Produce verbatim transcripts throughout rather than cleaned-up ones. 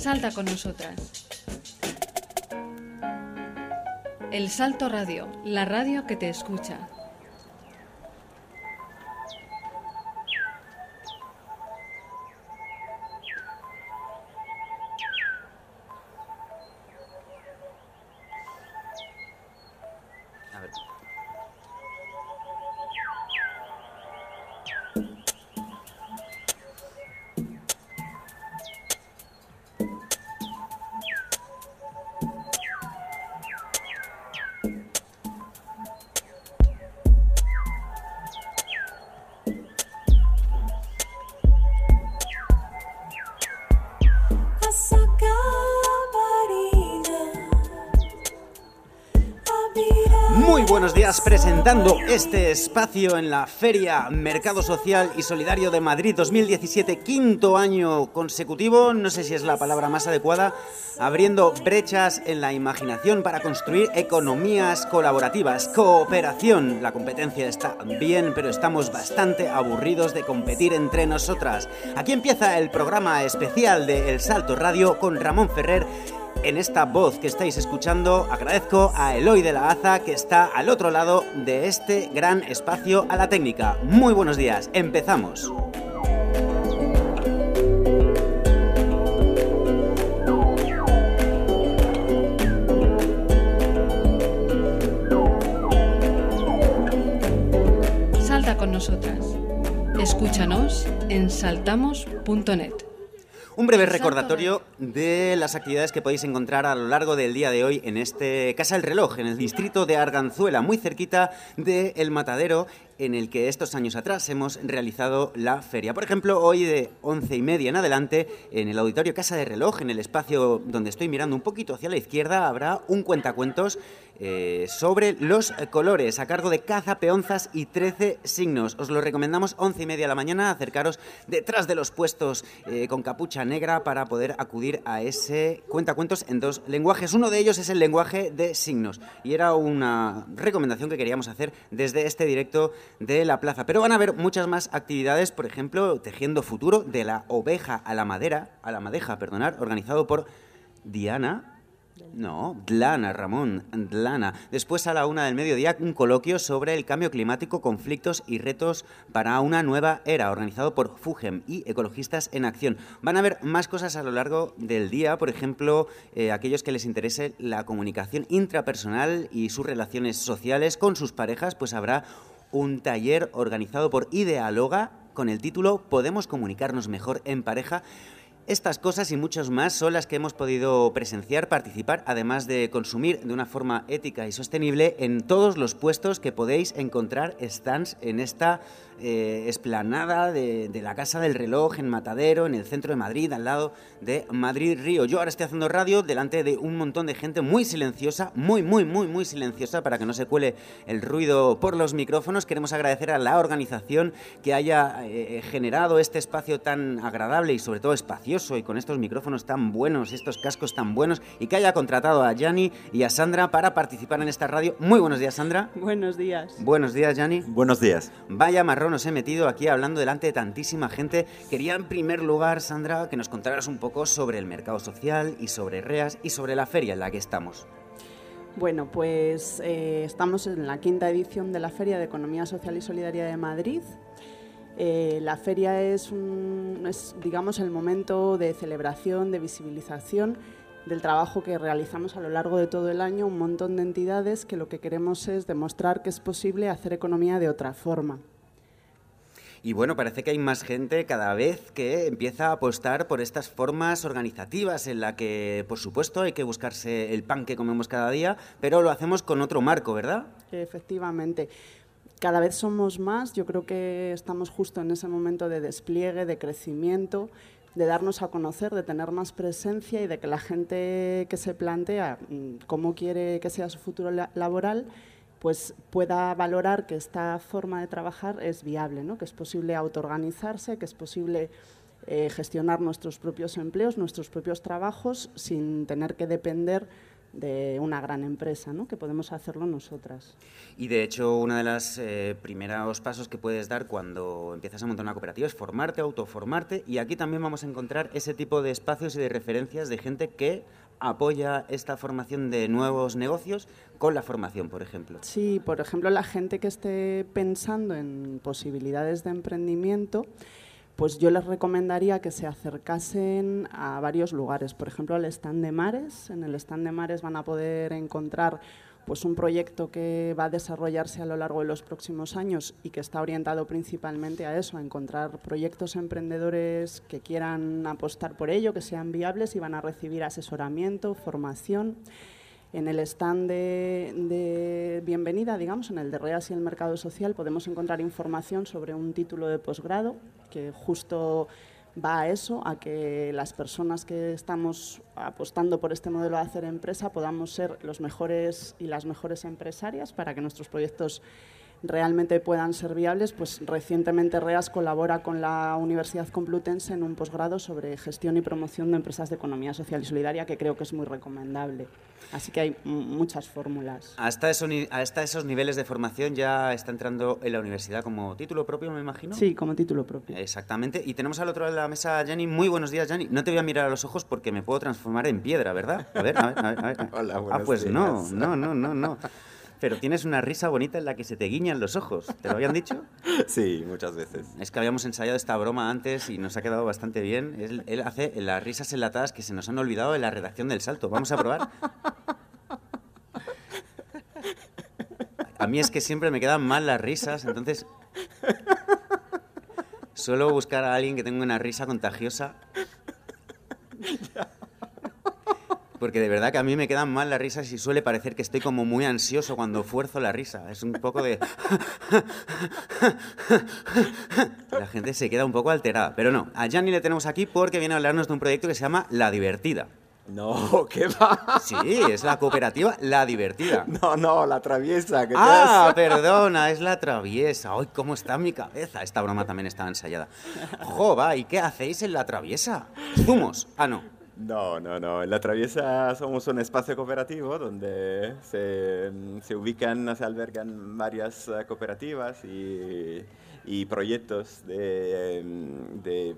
Salta con nosotras. El Salto Radio, la radio que te escucha. Buenos días, presentando este espacio en la Feria Mercado Social y Solidario de Madrid dos mil diecisiete, quinto año consecutivo, no sé si es la palabra más adecuada, abriendo brechas en la imaginación para construir economías colaborativas, cooperación. La competencia está bien, pero estamos bastante aburridos de competir entre nosotras. Aquí empieza el programa especial de El Salto Radio con Ramón Ferrer. En esta voz que estáis escuchando, agradezco a Eloy de la Aza, que está al otro lado de este gran espacio a la técnica. Muy buenos días, empezamos. Salta con nosotras. Escúchanos en saltamos punto net. Un breve recordatorio de las actividades que podéis encontrar a lo largo del día de hoy en este Casa del Reloj, en el distrito de Arganzuela, muy cerquita de El Matadero, en el que estos años atrás hemos realizado la feria. Por ejemplo, hoy de once y media en adelante, en el auditorio Casa del Reloj, en el espacio donde estoy mirando un poquito hacia la izquierda, habrá un cuentacuentos eh, sobre los colores, a cargo de Caza Peonzas y trece signos. Os lo recomendamos, once y media de la mañana, acercaros detrás de los puestos eh, con capucha negra para poder acudir a ese cuentacuentos en dos lenguajes. Uno de ellos es el lenguaje de signos y era una recomendación que queríamos hacer desde este directo de la plaza. Pero van a haber muchas más actividades, por ejemplo, Tejiendo Futuro, de la oveja a la madera, a la madeja, perdonar, organizado por Diana... No, Dlana, Ramón, Dlana. Después, a la una del mediodía, un coloquio sobre el cambio climático, conflictos y retos para una nueva era, organizado por FUGEM y Ecologistas en Acción. Van a haber más cosas a lo largo del día, por ejemplo, eh, aquellos que les interese la comunicación intrapersonal y sus relaciones sociales con sus parejas, pues habrá un taller organizado por Idealoga con el título ¿Podemos comunicarnos mejor en pareja? Estas cosas y muchas más son las que hemos podido presenciar, participar, además de consumir de una forma ética y sostenible en todos los puestos que podéis encontrar stands en esta eh, explanada de, de la Casa del Reloj en Matadero, en el centro de Madrid, al lado de Madrid Río. Yo ahora estoy haciendo radio delante de un montón de gente muy silenciosa, muy, muy, muy, muy silenciosa, para que no se cuele el ruido por los micrófonos. Queremos agradecer a la organización que haya eh, generado este espacio tan agradable y sobre todo espacioso, y con estos micrófonos tan buenos, estos cascos tan buenos, y que haya contratado a Yanni y a Sandra para participar en esta radio. Muy buenos días, Sandra. Buenos días. Buenos días, Yanni. Buenos días. Vaya marrón os he metido aquí hablando delante de tantísima gente. Quería en primer lugar, Sandra, que nos contaras un poco sobre el mercado social y sobre REAS y sobre la feria en la que estamos. Bueno, pues eh, estamos en la quinta edición de la Feria de Economía Social y Solidaria de Madrid. Eh, la feria es, un, es, digamos, el momento de celebración, de visibilización del trabajo que realizamos a lo largo de todo el año, un montón de entidades que lo que queremos es demostrar que es posible hacer economía de otra forma. Y bueno, parece que hay más gente cada vez que empieza a apostar por estas formas organizativas en la que, por supuesto, hay que buscarse el pan que comemos cada día, pero lo hacemos con otro marco, ¿verdad? Efectivamente. Cada vez somos más, yo creo que estamos justo en ese momento de despliegue, de crecimiento, de darnos a conocer, de tener más presencia y de que la gente que se plantea cómo quiere que sea su futuro laboral, pues pueda valorar que esta forma de trabajar es viable, ¿no? Que es posible autoorganizarse, que es posible eh, gestionar nuestros propios empleos, nuestros propios trabajos, sin tener que depender de una gran empresa, ¿no? Que podemos hacerlo nosotras. Y de hecho, uno de los eh, primeros pasos que puedes dar cuando empiezas a montar una cooperativa es formarte, autoformarte, y aquí también vamos a encontrar ese tipo de espacios y de referencias de gente que apoya esta formación de nuevos negocios con la formación, por ejemplo. Sí, por ejemplo, la gente que esté pensando en posibilidades de emprendimiento, pues yo les recomendaría que se acercasen a varios lugares. Por ejemplo, al stand de Mares. En el stand de Mares van a poder encontrar pues, un proyecto que va a desarrollarse a lo largo de los próximos años y que está orientado principalmente a eso, a encontrar proyectos emprendedores que quieran apostar por ello, que sean viables, y van a recibir asesoramiento, formación. En el stand de, de bienvenida, digamos, en el de REAS y el mercado social, podemos encontrar información sobre un título de posgrado que justo va a eso, a que las personas que estamos apostando por este modelo de hacer empresa podamos ser los mejores y las mejores empresarias para que nuestros proyectos realmente puedan ser viables. Pues recientemente REAS colabora con la Universidad Complutense en un posgrado sobre gestión y promoción de empresas de economía social y solidaria, que creo que es muy recomendable. Así que hay muchas fórmulas. Hasta, eso, hasta esos niveles de formación ya está entrando en la universidad como título propio, me imagino. Sí, como título propio. Exactamente. Y tenemos al otro lado de la mesa a Jenny. Muy buenos días, Jenny. No te voy a mirar a los ojos porque me puedo transformar en piedra, ¿verdad? A ver, a ver, a ver. A ver. Hola, buenos Ah, pues días. no, no, no, no, no. Pero tienes una risa bonita en la que se te guiñan los ojos. ¿Te lo habían dicho? Sí, muchas veces. Es que habíamos ensayado esta broma antes y nos ha quedado bastante bien. Él, él hace las risas enlatadas que se nos han olvidado en la redacción del Salto. ¿Vamos a probar? A mí es que siempre me quedan mal las risas, entonces suelo buscar a alguien que tenga una risa contagiosa. Porque de verdad que a mí me quedan mal las risas y suele parecer que estoy como muy ansioso cuando fuerzo la risa. Es un poco de... La gente se queda un poco alterada. Pero no, a Gianni le tenemos aquí porque viene a hablarnos de un proyecto que se llama La Divertida. No, ¿qué va? Sí, es la cooperativa La Divertida. No, no, la traviesa. ¿Qué Ah, te perdona, es la traviesa. ¡Ay, cómo está en mi cabeza! Esta broma también estaba ensayada. ¡Jo, va! ¿Y qué hacéis en la traviesa? ¿Zumos? Ah, no. No, no, no. En la traviesa somos un espacio cooperativo donde se, se ubican, se albergan varias uh, cooperativas y, y proyectos de... de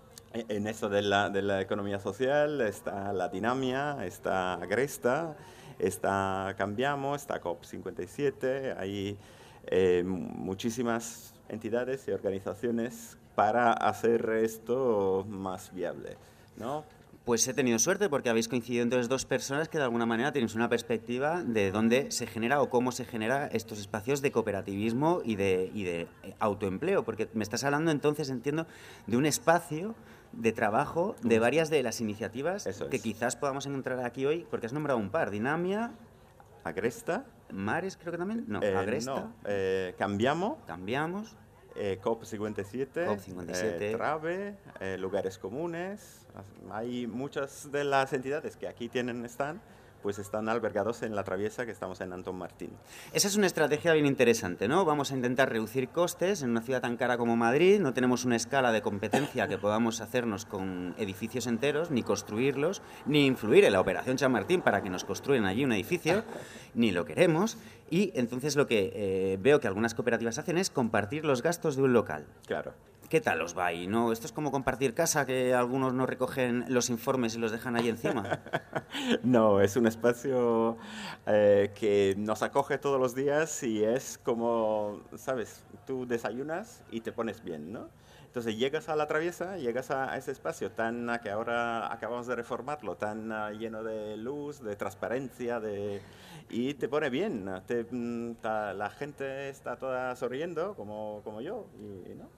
En eso de la, de la economía social está la Dinamia, está Agresta, está Cambiamos, está COP cincuenta y siete, hay eh, muchísimas entidades y organizaciones para hacer esto más viable, ¿no? Pues he tenido suerte porque habéis coincidido entonces dos personas que de alguna manera tenéis una perspectiva de dónde se genera o cómo se genera estos espacios de cooperativismo y de, y de autoempleo, porque me estás hablando entonces, entiendo, de un espacio de trabajo de varias de las iniciativas Eso que es. quizás podamos encontrar aquí hoy, porque has nombrado un par, Dinamia, Agresta. Mares creo que también, no, eh, Agresta, no, eh, Cambiamos. Cambiamos, Eh, COP cincuenta y siete, COP cincuenta y siete. eh, Trave, eh, Lugares Comunes. Hay muchas de las entidades que aquí tienen stand, pues están albergados en la traviesa que estamos en Antón Martín. Esa es una estrategia bien interesante, ¿no? Vamos a intentar reducir costes en una ciudad tan cara como Madrid. No tenemos una escala de competencia que podamos hacernos con edificios enteros, ni construirlos, ni influir en la Operación Chamartín para que nos construyan allí un edificio, ni lo queremos. Y entonces lo que eh, veo que algunas cooperativas hacen es compartir los gastos de un local. Claro. ¿Qué tal os va ahí? ¿No? Esto es como compartir casa, que algunos no recogen los informes y los dejan ahí encima. No, es un espacio eh, que nos acoge todos los días y es como, ¿sabes? Tú desayunas y te pones bien, ¿no? Entonces llegas a la traviesa, llegas a, a ese espacio tan uh, que ahora acabamos de reformarlo, tan uh, lleno de luz, de transparencia, de, y te pone bien. Te, mm, ta, la gente está toda sonriendo, como, como yo, y, ¿no?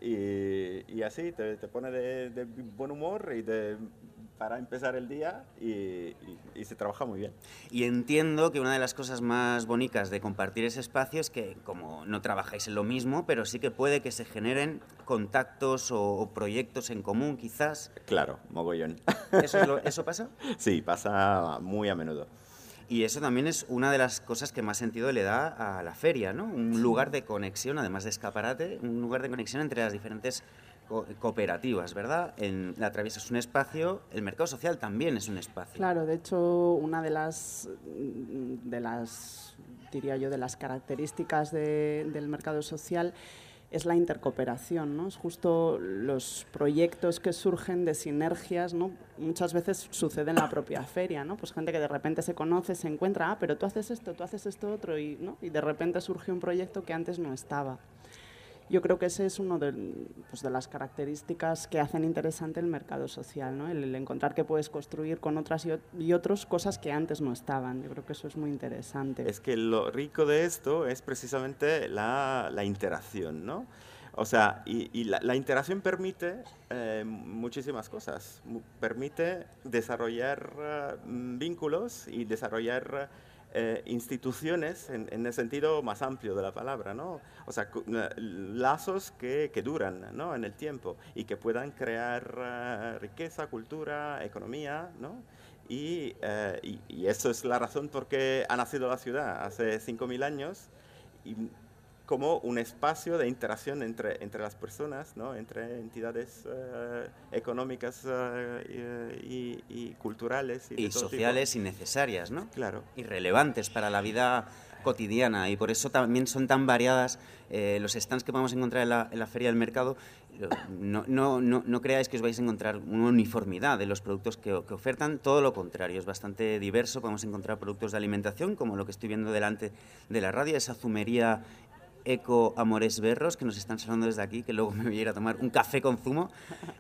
Y, y así te, te pone de, de buen humor y de, para empezar el día y, y, y se trabaja muy bien. Y entiendo que una de las cosas más bonitas de compartir ese espacio es que, como no trabajáis en lo mismo, pero sí que puede que se generen contactos o, o proyectos en común, quizás. Claro, mogollón. ¿Eso, es lo, ¿Eso pasa? Sí, pasa muy a menudo. Y eso también es una de las cosas que más sentido le da a la feria, ¿no? Un lugar de conexión, además de escaparate, un lugar de conexión entre las diferentes co cooperativas, ¿verdad? En La Traviesa es un espacio, el mercado social también es un espacio. Claro, de hecho, una de las, de las diría yo, de las características de, del mercado social es la intercooperación, ¿no? Es justo los proyectos que surgen de sinergias, ¿no? Muchas veces sucede en la propia feria, ¿no? Pues gente que de repente se conoce, se encuentra, ah, pero tú haces esto, tú haces esto otro, y, ¿no? Y de repente surge un proyecto que antes no estaba. Yo creo que ese es uno de, pues, de las características que hacen interesante el mercado social, ¿no? El, el encontrar que puedes construir con otras y, y otros cosas que antes no estaban. Yo creo que eso es muy interesante. Es que lo rico de esto es precisamente la, la interacción, ¿no? O sea, y, y la, la interacción permite eh, muchísimas cosas. Permite desarrollar uh, vínculos y desarrollar Eh, instituciones en, en el sentido más amplio de la palabra, ¿no? O sea, lazos que, que duran, ¿no? En el tiempo y que puedan crear uh, riqueza, cultura, economía, ¿no? Y, uh, y, y eso es la razón por qué ha nacido la ciudad hace cinco mil años y como un espacio de interacción entre, entre las personas, ¿no? Entre entidades uh, económicas uh, y, y, y culturales. Y, y sociales tipo. Y necesarias, ¿no? Claro. Y relevantes para la vida cotidiana. Y por eso también son tan variadas eh, los stands que podemos encontrar en la, en la Feria del Mercado. No, no, no, no creáis que os vais a encontrar una uniformidad de los productos que, que ofertan, todo lo contrario, es bastante diverso. Podemos encontrar productos de alimentación, como lo que estoy viendo delante de la radio, esa zumería Eco Amores Berros, que nos están saludando desde aquí, que luego me voy a ir a tomar un café con zumo.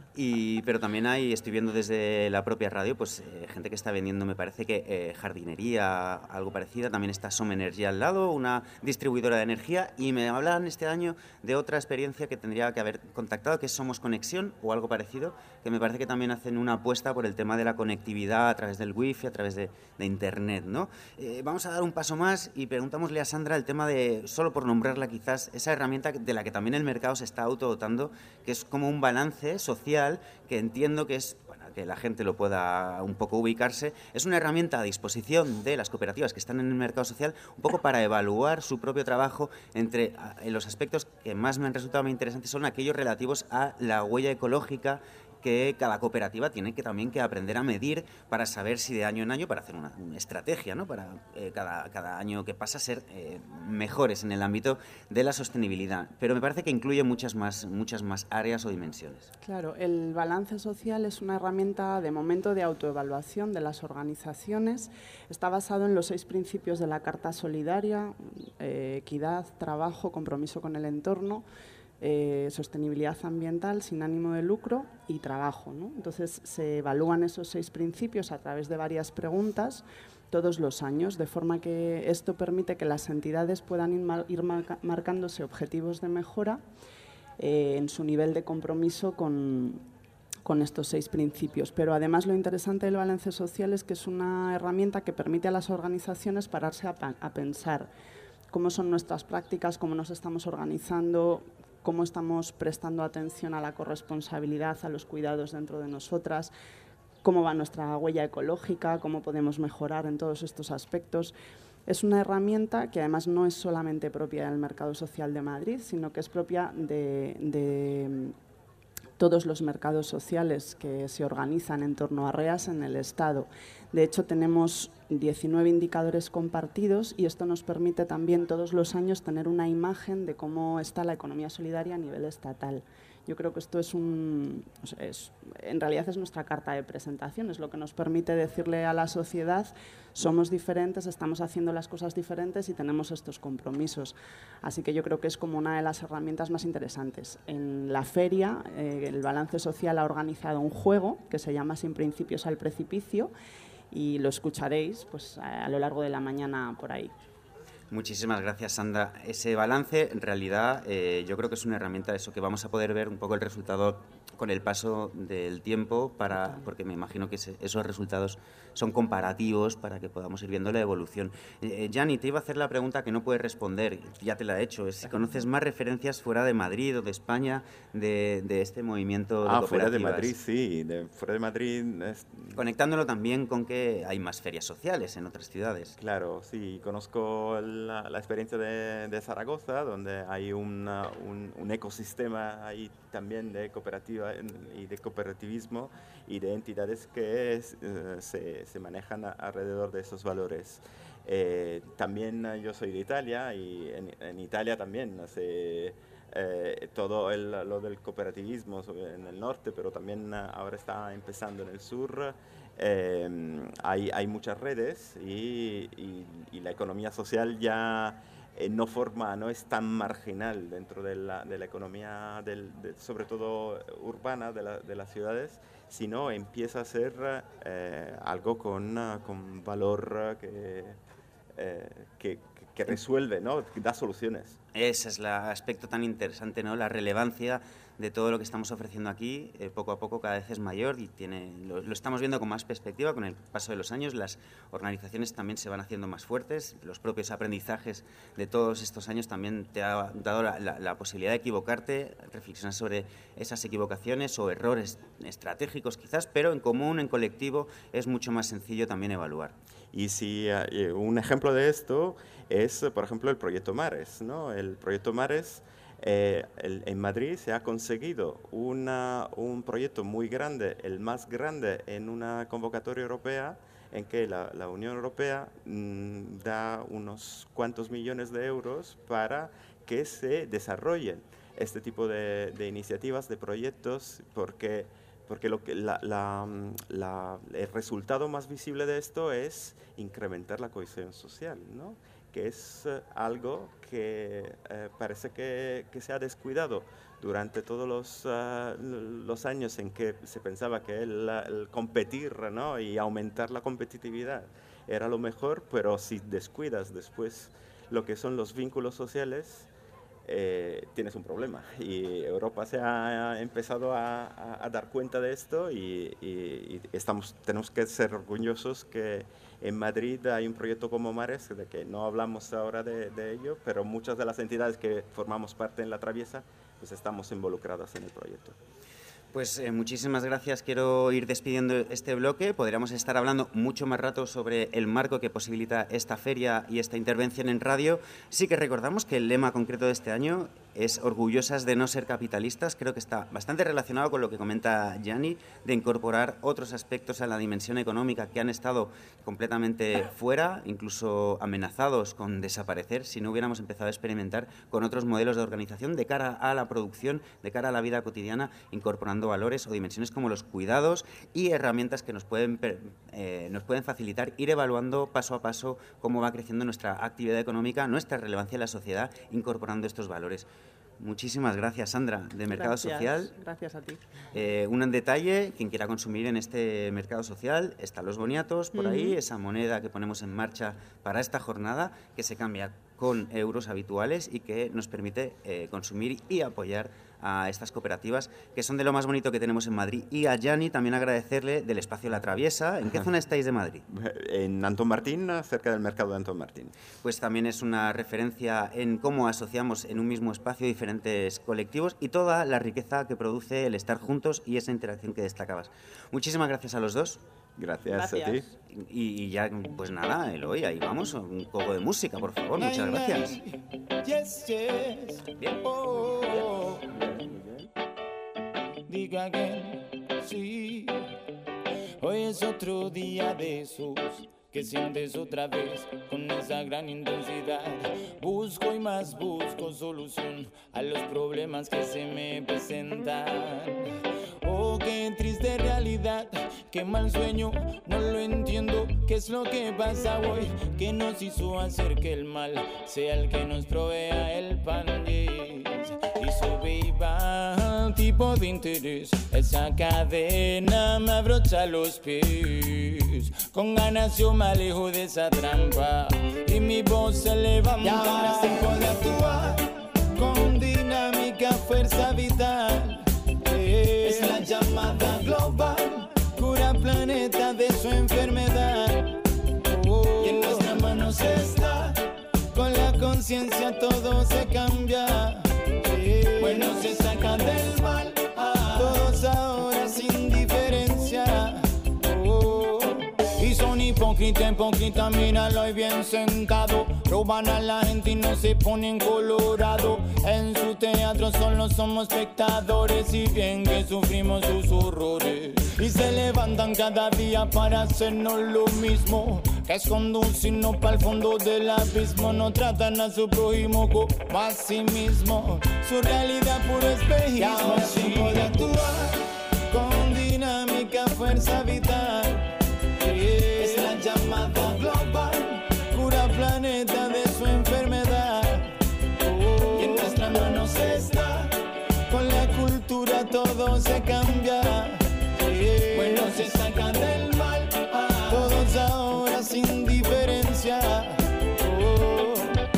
Y, pero también hay, estoy viendo desde la propia radio, pues eh, gente que está vendiendo, me parece que eh, jardinería, algo parecida. También está Som Energía al lado, una distribuidora de energía. Y me hablan este año de otra experiencia que tendría que haber contactado, que es Somos Conexión o algo parecido, que me parece que también hacen una apuesta por el tema de la conectividad a través del wifi, a través de, de internet, ¿no? Eh, vamos a dar un paso más y preguntámosle a Sandra el tema de, solo por nombrarla quizás, esa herramienta de la que también el mercado se está autodotando, que es como un balance social, que entiendo que es, bueno, que la gente lo pueda un poco ubicarse, es una herramienta a disposición de las cooperativas que están en el mercado social, un poco para evaluar su propio trabajo. Entre en los aspectos que más me han resultado muy interesantes son aquellos relativos a la huella ecológica que cada cooperativa tiene que también que aprender a medir para saber si de año en año, para hacer una, una estrategia, ¿no? Para eh, cada, cada año que pasa ser eh, mejores en el ámbito de la sostenibilidad. Pero me parece que incluye muchas más, muchas más áreas o dimensiones. Claro, el balance social es una herramienta de momento de autoevaluación de las organizaciones. Está basado en los seis principios de la Carta Solidaria: eh, equidad, trabajo, compromiso con el entorno, Eh, sostenibilidad ambiental sin ánimo de lucro y trabajo, ¿no? Entonces se evalúan esos seis principios a través de varias preguntas todos los años, de forma que esto permite que las entidades puedan ir, mar ir marca marcándose objetivos de mejora eh, en su nivel de compromiso con, con estos seis principios. Pero además lo interesante del balance social es que es una herramienta que permite a las organizaciones pararse a, a pensar cómo son nuestras prácticas, cómo nos estamos organizando, cómo estamos prestando atención a la corresponsabilidad, a los cuidados dentro de nosotras, cómo va nuestra huella ecológica, cómo podemos mejorar en todos estos aspectos. Es una herramienta que además no es solamente propia del mercado social de Madrid, sino que es propia de, de todos los mercados sociales que se organizan en torno a REAS en el Estado. De hecho, tenemos diecinueve indicadores compartidos y esto nos permite también todos los años tener una imagen de cómo está la economía solidaria a nivel estatal. Yo creo que esto es un, es, en realidad es nuestra carta de presentación, es lo que nos permite decirle a la sociedad: somos diferentes, estamos haciendo las cosas diferentes y tenemos estos compromisos. Así que yo creo que es como una de las herramientas más interesantes. En la feria, eh, el balance social ha organizado un juego que se llama Sin principios al precipicio, y lo escucharéis pues, a, a lo largo de la mañana por ahí. Muchísimas gracias, Sandra. Ese balance, en realidad, eh, yo creo que es una herramienta de eso, que vamos a poder ver un poco el resultado con el paso del tiempo, para, porque me imagino que ese, esos resultados son comparativos para que podamos ir viendo la evolución. Eh, Gianni, te iba a hacer la pregunta que no puedes responder, ya te la he hecho, es si conoces más referencias fuera de Madrid o de España de, de este movimiento de ah, cooperativas. Fuera de Madrid, sí, de, fuera de Madrid... Es... Conectándolo también con que hay más ferias sociales en otras ciudades. Claro, sí, conozco la, la experiencia de, de Zaragoza, donde hay una, un, un ecosistema ahí también de cooperativa y de cooperativismo y de entidades que es, eh, se, se manejan a, alrededor de esos valores. Eh, también uh, yo soy de Italia y en, en Italia también se, eh, todo el, lo del cooperativismo en el norte, pero también uh, ahora está empezando en el sur. Eh, hay, hay muchas redes y, y, y la economía social ya eh, no forma, no es tan marginal dentro de la, de la economía, del, de, sobre todo urbana de, la, de las ciudades, sino empieza a ser eh, algo con, con valor que, eh, que, que resuelve, ¿no? Que da soluciones. Ese es el aspecto tan interesante, ¿no? La relevancia de todo lo que estamos ofreciendo aquí, eh, poco a poco cada vez es mayor y tiene, lo, lo estamos viendo con más perspectiva con el paso de los años. Las organizaciones también se van haciendo más fuertes, los propios aprendizajes de todos estos años también te ha dado la, la, la posibilidad de equivocarte, reflexionar sobre esas equivocaciones o errores estratégicos quizás, pero en común, en colectivo, es mucho más sencillo también evaluar. Y si uh, un ejemplo de esto es, por ejemplo, el proyecto Mares, ¿no? El proyecto Mares, eh, el, en Madrid se ha conseguido una, un proyecto muy grande, el más grande en una convocatoria europea, en que la, la Unión Europea mmm, da unos cuantos millones de euros para que se desarrollen este tipo de, de iniciativas, de proyectos, porque... Porque lo que la, la, la, el resultado más visible de esto es incrementar la cohesión social, ¿no? Que es uh, algo que uh, parece que, que se ha descuidado durante todos los, uh, los años en que se pensaba que el, el competir, ¿no? Y aumentar la competitividad era lo mejor, pero si descuidas después lo que son los vínculos sociales, Eh, tienes un problema. Y Europa se ha empezado a, a, a dar cuenta de esto y, y, y estamos, tenemos que ser orgullosos que en Madrid hay un proyecto como Mares, de que no hablamos ahora de, de ello, pero muchas de las entidades que formamos parte en la Traviesa, pues estamos involucradas en el proyecto. Pues eh, muchísimas gracias. Quiero ir despidiendo este bloque. Podríamos estar hablando mucho más rato sobre el marco que posibilita esta feria y esta intervención en radio. Sí que recordamos que el lema concreto de este año es orgullosas de no ser capitalistas. Creo que está bastante relacionado con lo que comenta Gianni, de incorporar otros aspectos a la dimensión económica que han estado completamente fuera, incluso amenazados con desaparecer si no hubiéramos empezado a experimentar con otros modelos de organización de cara a la producción, de cara a la vida cotidiana, incorporando valores o dimensiones como los cuidados y herramientas que nos pueden, eh, nos pueden facilitar ir evaluando paso a paso cómo va creciendo nuestra actividad económica, nuestra relevancia en la sociedad, incorporando estos valores. Muchísimas gracias, Sandra, de Mercado gracias, Social. Gracias a ti. Eh, un detalle, quien quiera consumir en este Mercado Social, están los boniatos por uh-huh. ahí, esa moneda que ponemos en marcha para esta jornada, que se cambia con euros habituales y que nos permite eh, consumir y apoyar a estas cooperativas, que son de lo más bonito que tenemos en Madrid. Y a Gianni también agradecerle del espacio La Traviesa. ¿En qué Ajá. zona estáis de Madrid? En Antón Martín, cerca del mercado de Antón Martín. Pues también es una referencia en cómo asociamos en un mismo espacio diferentes colectivos y toda la riqueza que produce el estar juntos y esa interacción que destacabas. Muchísimas gracias a los dos. Gracias, gracias. a ti. Y, y ya, pues nada, Eloy, ahí vamos, un poco de música, por favor. Muchas gracias. Yes, yes. Bien. Oh, diga que sí. Hoy es otro día de esos que sientes otra vez con esa gran intensidad. Busco y más busco solución a los problemas que se me presentan. Oh, qué triste realidad, qué mal sueño, no lo entiendo. ¿Qué es lo que pasa hoy? ¿Qué nos hizo hacer que el mal sea el que nos provea el pan? Yes. Y sobreviva tipo de interés, esa cadena me abrocha los pies. Con ganas yo me alejo de esa trampa y mi voz se levanta. Y ahora es tiempo de actuar con dinámica, fuerza vital. Es la llamada global, cura planeta de su enfermedad. Oh, y en nuestras manos está, con la conciencia todo se cambia. Bueno, se saca del mal, todos ahora sin diferencia. Oh, y son hipócritas, hipócritas, míralo ahí bien sentado. Roban a la gente y no se ponen colorado. En su teatro solo somos espectadores, y bien que sufrimos sus horrores. Y se levantan cada día para hacernos lo mismo, que es conducirnos para el fondo del abismo. No tratan a su prójimo como a sí mismo, su realidad puro espejismo. Y ahora sí puede actuar con dinámica, fuerza vital. Es la llamada global, cura planeta de su enfermedad. Y en nuestras manos está, con la cultura todo se cambia. Bueno, se sacan del mal, todos ahora sin diferencia. Oh.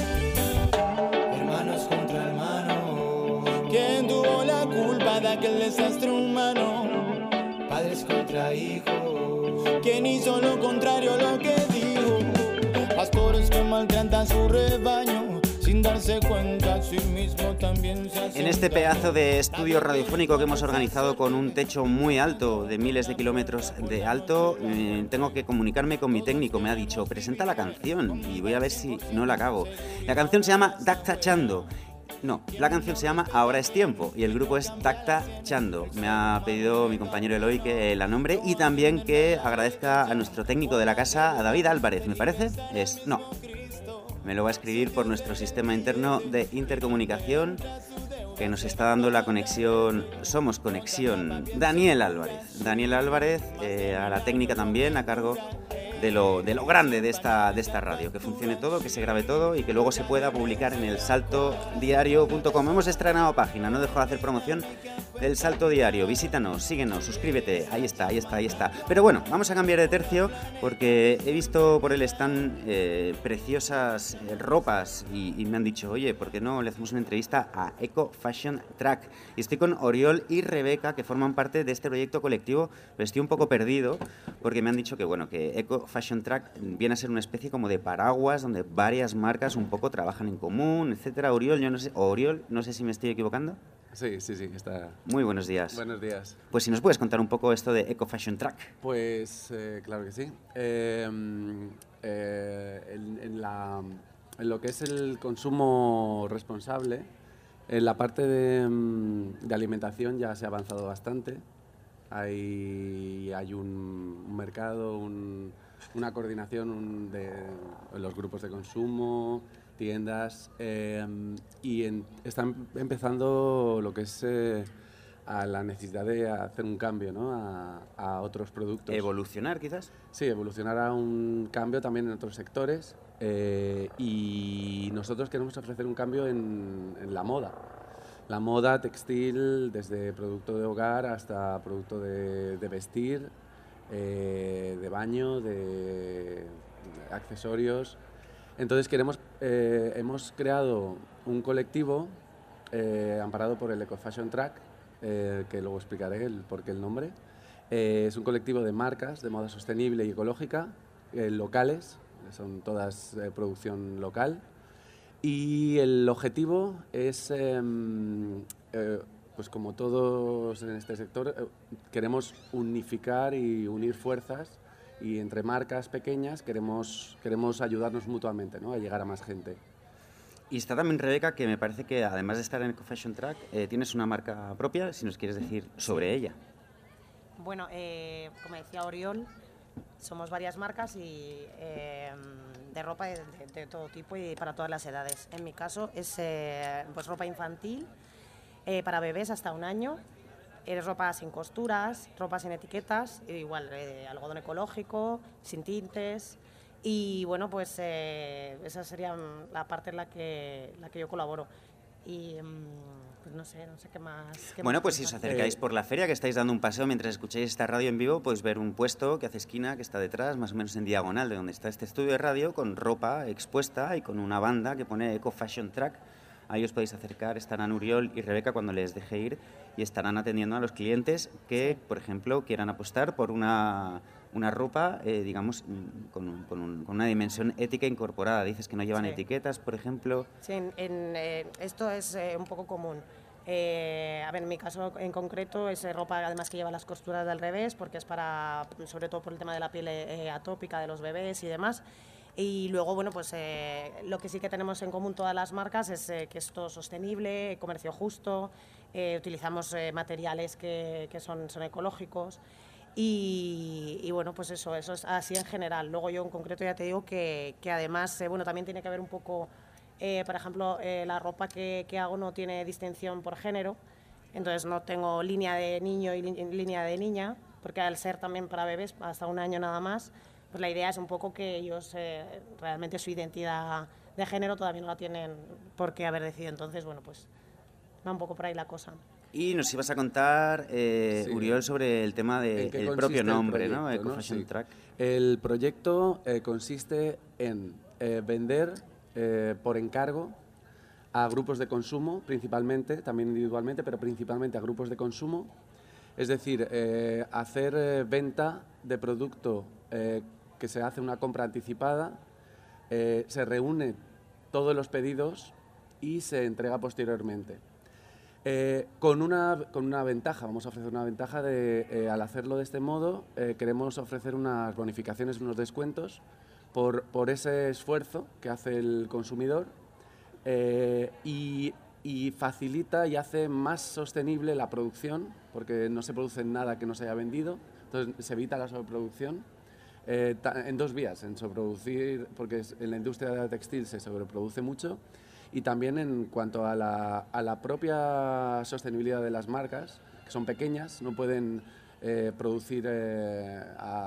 Hermanos contra hermanos, ¿quién tuvo la culpa de aquel desastre humano? Padres contra hijos, ¿quién hizo lo contrario a lo que dijo? Pastores que maltratan su rebaño, sin darse cuenta a sí mismo también se hace. En este pedazo de estudio radiofónico que hemos organizado con un techo muy alto, de miles de kilómetros de alto, eh, tengo que comunicarme con mi técnico. Me ha dicho, presenta la canción, y voy a ver si no la cago. La canción se llama Dacta Chando. No, la canción se llama Ahora es tiempo y el grupo es Dacta Chando. Me ha pedido mi compañero Eloy que la nombre y también que agradezca a nuestro técnico de la casa, a David Álvarez, ¿me parece? Es no. Me lo va a escribir por nuestro sistema interno de intercomunicación que nos está dando la conexión Somos Conexión. Daniel Álvarez. Daniel Álvarez, eh, a la técnica también, a cargo de lo, de lo grande de esta, de esta radio. Que funcione todo, que se grabe todo y que luego se pueda publicar en el salto diario punto com. Hemos estrenado página, no dejo de hacer promoción del Salto Diario. Visítanos, síguenos, suscríbete. Ahí está, ahí está, ahí está. Pero bueno, vamos a cambiar de tercio porque he visto por el stand eh, preciosas eh, ropas y, y me han dicho, oye, ¿por qué no le hacemos una entrevista a Eco Fashion Track? Y estoy con Oriol y Rebeca, que forman parte de este proyecto colectivo, pero estoy un poco perdido porque me han dicho que, bueno, que Eco Fashion Track viene a ser una especie como de paraguas donde varias marcas un poco trabajan en común, etcétera. Oriol, yo no sé, Oriol, no sé si me estoy equivocando. Sí, sí, sí, está. Muy buenos días. Buenos días. Pues si nos puedes contar un poco esto de Eco Fashion Track. Pues eh, claro que sí. Eh, eh, en, en, la, en lo que es el consumo responsable, en la parte de, de alimentación ya se ha avanzado bastante. Hay, hay un, un mercado, un, una coordinación un de los grupos de consumo, tiendas, eh, y en, están empezando lo que es eh, a la necesidad de hacer un cambio, ¿no? a, a otros productos. ¿Evolucionar quizás? Sí, evolucionar a un cambio también en otros sectores, eh, y nosotros queremos ofrecer un cambio en, en la moda. La moda textil, desde producto de hogar hasta producto de, de vestir, eh, de baño, de accesorios. Entonces queremos, eh, hemos creado un colectivo eh, amparado por el Eco Fashion Track, eh, que luego explicaré el por qué el nombre. Eh, es un colectivo de marcas de moda sostenible y ecológica, eh, locales, son todas eh, producción local. Y el objetivo es, eh, eh, pues como todos en este sector, eh, queremos unificar y unir fuerzas. Y entre marcas pequeñas queremos, queremos ayudarnos mutuamente, ¿no? A llegar a más gente. Y está también Rebeca, que me parece que además de estar en Eco Fashion Track, eh, tienes una marca propia, si nos quieres decir sobre ella. Bueno, eh, como decía Oriol, somos varias marcas y eh, de ropa de, de, de todo tipo y para todas las edades. En mi caso es eh, pues ropa infantil, eh, para bebés hasta un año. Es ropa sin costuras, ropa sin etiquetas, igual eh, algodón ecológico, sin tintes. Y bueno, pues eh, esa sería la parte en la que, la que yo colaboro. Y pues no sé, no sé qué más. Qué bueno, más pues si os acercáis por la feria, que estáis dando un paseo mientras escucháis esta radio en vivo, podéis ver un puesto que hace esquina, que está detrás, más o menos en diagonal de donde está este estudio de radio, con ropa expuesta y con una banda que pone Eco Fashion Track ahí os podéis acercar, estarán Uriol y Rebeca cuando les deje ir y estarán atendiendo a los clientes que, por ejemplo, quieran apostar por una, una ropa, eh, digamos, con, un, con, un, con una dimensión ética incorporada. Dices que no llevan Sí. etiquetas, por ejemplo. Sí, en, en, eh, esto es eh, un poco común. Eh, a ver, en mi caso en concreto es eh, ropa además que lleva las costuras del revés, porque es para, sobre todo por el tema de la piel eh, atópica de los bebés y demás. Y luego, bueno, pues eh, lo que sí que tenemos en común todas las marcas es eh, que es todo sostenible, comercio justo, eh, utilizamos eh, materiales que, que son, son ecológicos. Y, y bueno, pues eso, eso es así en general. Luego yo en concreto ya te digo que, que además, eh, bueno, también tiene que ver un poco, eh, por ejemplo, eh, la ropa que, que hago no tiene distinción por género, entonces no tengo línea de niño y li- línea de niña, porque al ser también para bebés hasta un año nada más, pues la idea es un poco que ellos eh, realmente su identidad de género todavía no la tienen por qué haber decidido, entonces bueno, pues va un poco por ahí la cosa. Y nos ibas a contar, eh, Sí. Uriol, sobre el tema ¿En del qué el consiste propio el nombre, ¿no? proyecto, Eco no? Fashion Sí. Track. El proyecto eh, consiste en eh, vender eh, por encargo a grupos de consumo, principalmente, también individualmente, pero principalmente a grupos de consumo. Es decir, eh, hacer eh, venta de producto eh, que se hace una compra anticipada, eh, se reúne todos los pedidos y se entrega posteriormente. Eh, con, una, con una ventaja, vamos a ofrecer una ventaja de, eh, al hacerlo de este modo, eh, queremos ofrecer unas bonificaciones, unos descuentos por, por ese esfuerzo que hace el consumidor eh, y, y facilita y hace más sostenible la producción, porque no se produce nada que no se haya vendido, entonces se evita la sobreproducción. Eh, ta- en dos vías, en sobreproducir, porque es- en la industria textil se sobreproduce mucho, y también en cuanto a la, a la propia sostenibilidad de las marcas, que son pequeñas, no pueden eh, producir eh,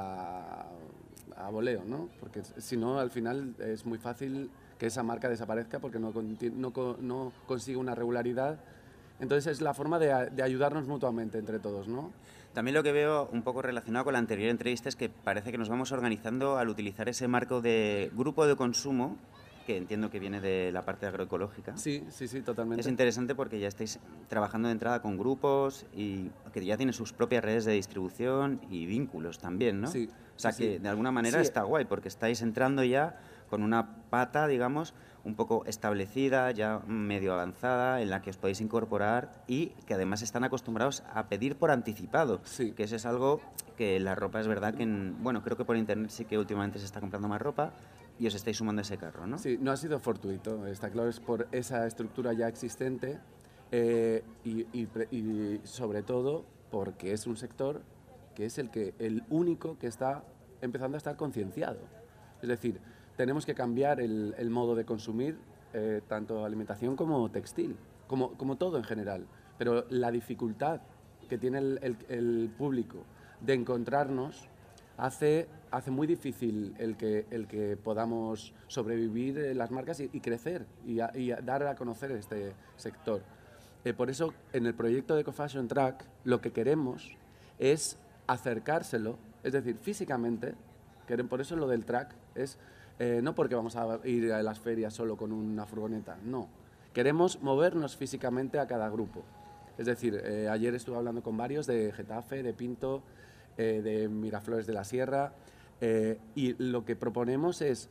a, a voleo, ¿no? Porque si no, al final es muy fácil que esa marca desaparezca porque no, conti- no, co- no consigue una regularidad. Entonces es la forma de, a- de ayudarnos mutuamente entre todos, ¿no? También lo que veo un poco relacionado con la anterior entrevista es que parece que nos vamos organizando al utilizar ese marco de grupo de consumo, que entiendo que viene de la parte agroecológica. Sí, sí, sí, totalmente. Es interesante porque ya estáis trabajando de entrada con grupos y que ya tienen sus propias redes de distribución y vínculos también, ¿no? Sí, O sea sí, que sí. de alguna manera Sí. está guay porque estáis entrando ya con una pata, digamos, un poco establecida, ya medio avanzada, en la que os podéis incorporar y que además están acostumbrados a pedir por anticipado, Sí. que eso es algo que la ropa es verdad que, en- bueno, creo que por internet sí que últimamente se está comprando más ropa y os estáis sumando a ese carro, ¿no? Sí, no ha sido fortuito, está claro, es por esa estructura ya existente eh, y, y pre- y sobre todo porque es un sector que es el, que, el único que está empezando a estar concienciado. Es decir, tenemos que cambiar el, el modo de consumir eh, tanto alimentación como textil, como, como todo en general. Pero la dificultad que tiene el, el- el público de encontrarnos hace, hace muy difícil el que, el que podamos sobrevivir en las marcas y, y crecer y, a- y a dar a conocer este sector. Eh, por eso, en el proyecto de Eco Fashion Track, lo que queremos es acercárselo, es decir, físicamente, querem- por eso lo del track es eh, no porque vamos a ir a las ferias solo con una furgoneta, no. Queremos movernos físicamente a cada grupo. Es decir, eh, ayer estuve hablando con varios de Getafe, de Pinto, eh, de Miraflores de la Sierra, eh, y lo que proponemos es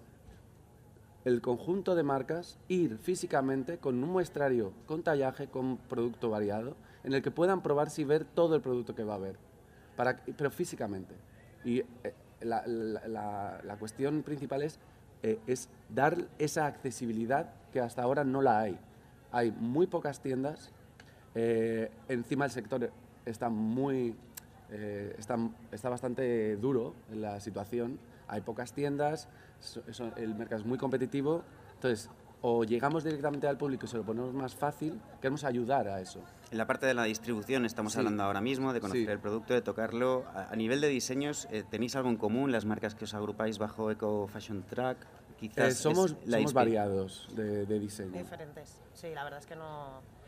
el conjunto de marcas ir físicamente con un muestrario, con tallaje, con producto variado, en el que puedan probarse y ver todo el producto que va a haber, para, pero físicamente. Y eh, la, la- la- la cuestión principal es, eh, es dar esa accesibilidad que hasta ahora no la hay. Hay muy pocas tiendas, eh, encima el sector está muy... eh, está, está bastante duro en la situación, hay pocas tiendas, so- so- el mercado es muy competitivo, entonces o llegamos directamente al público y se lo ponemos más fácil, queremos ayudar a eso. En la parte de la distribución estamos Sí. hablando ahora mismo, de conocer Sí. el producto, de tocarlo. A, a nivel de diseños, eh, ¿tenéis algo en común las marcas que os agrupáis bajo Eco Fashion Track? Quizás Eh, somos es la somos inspi- variados de, de diseño. Diferentes. Sí, la verdad es que no...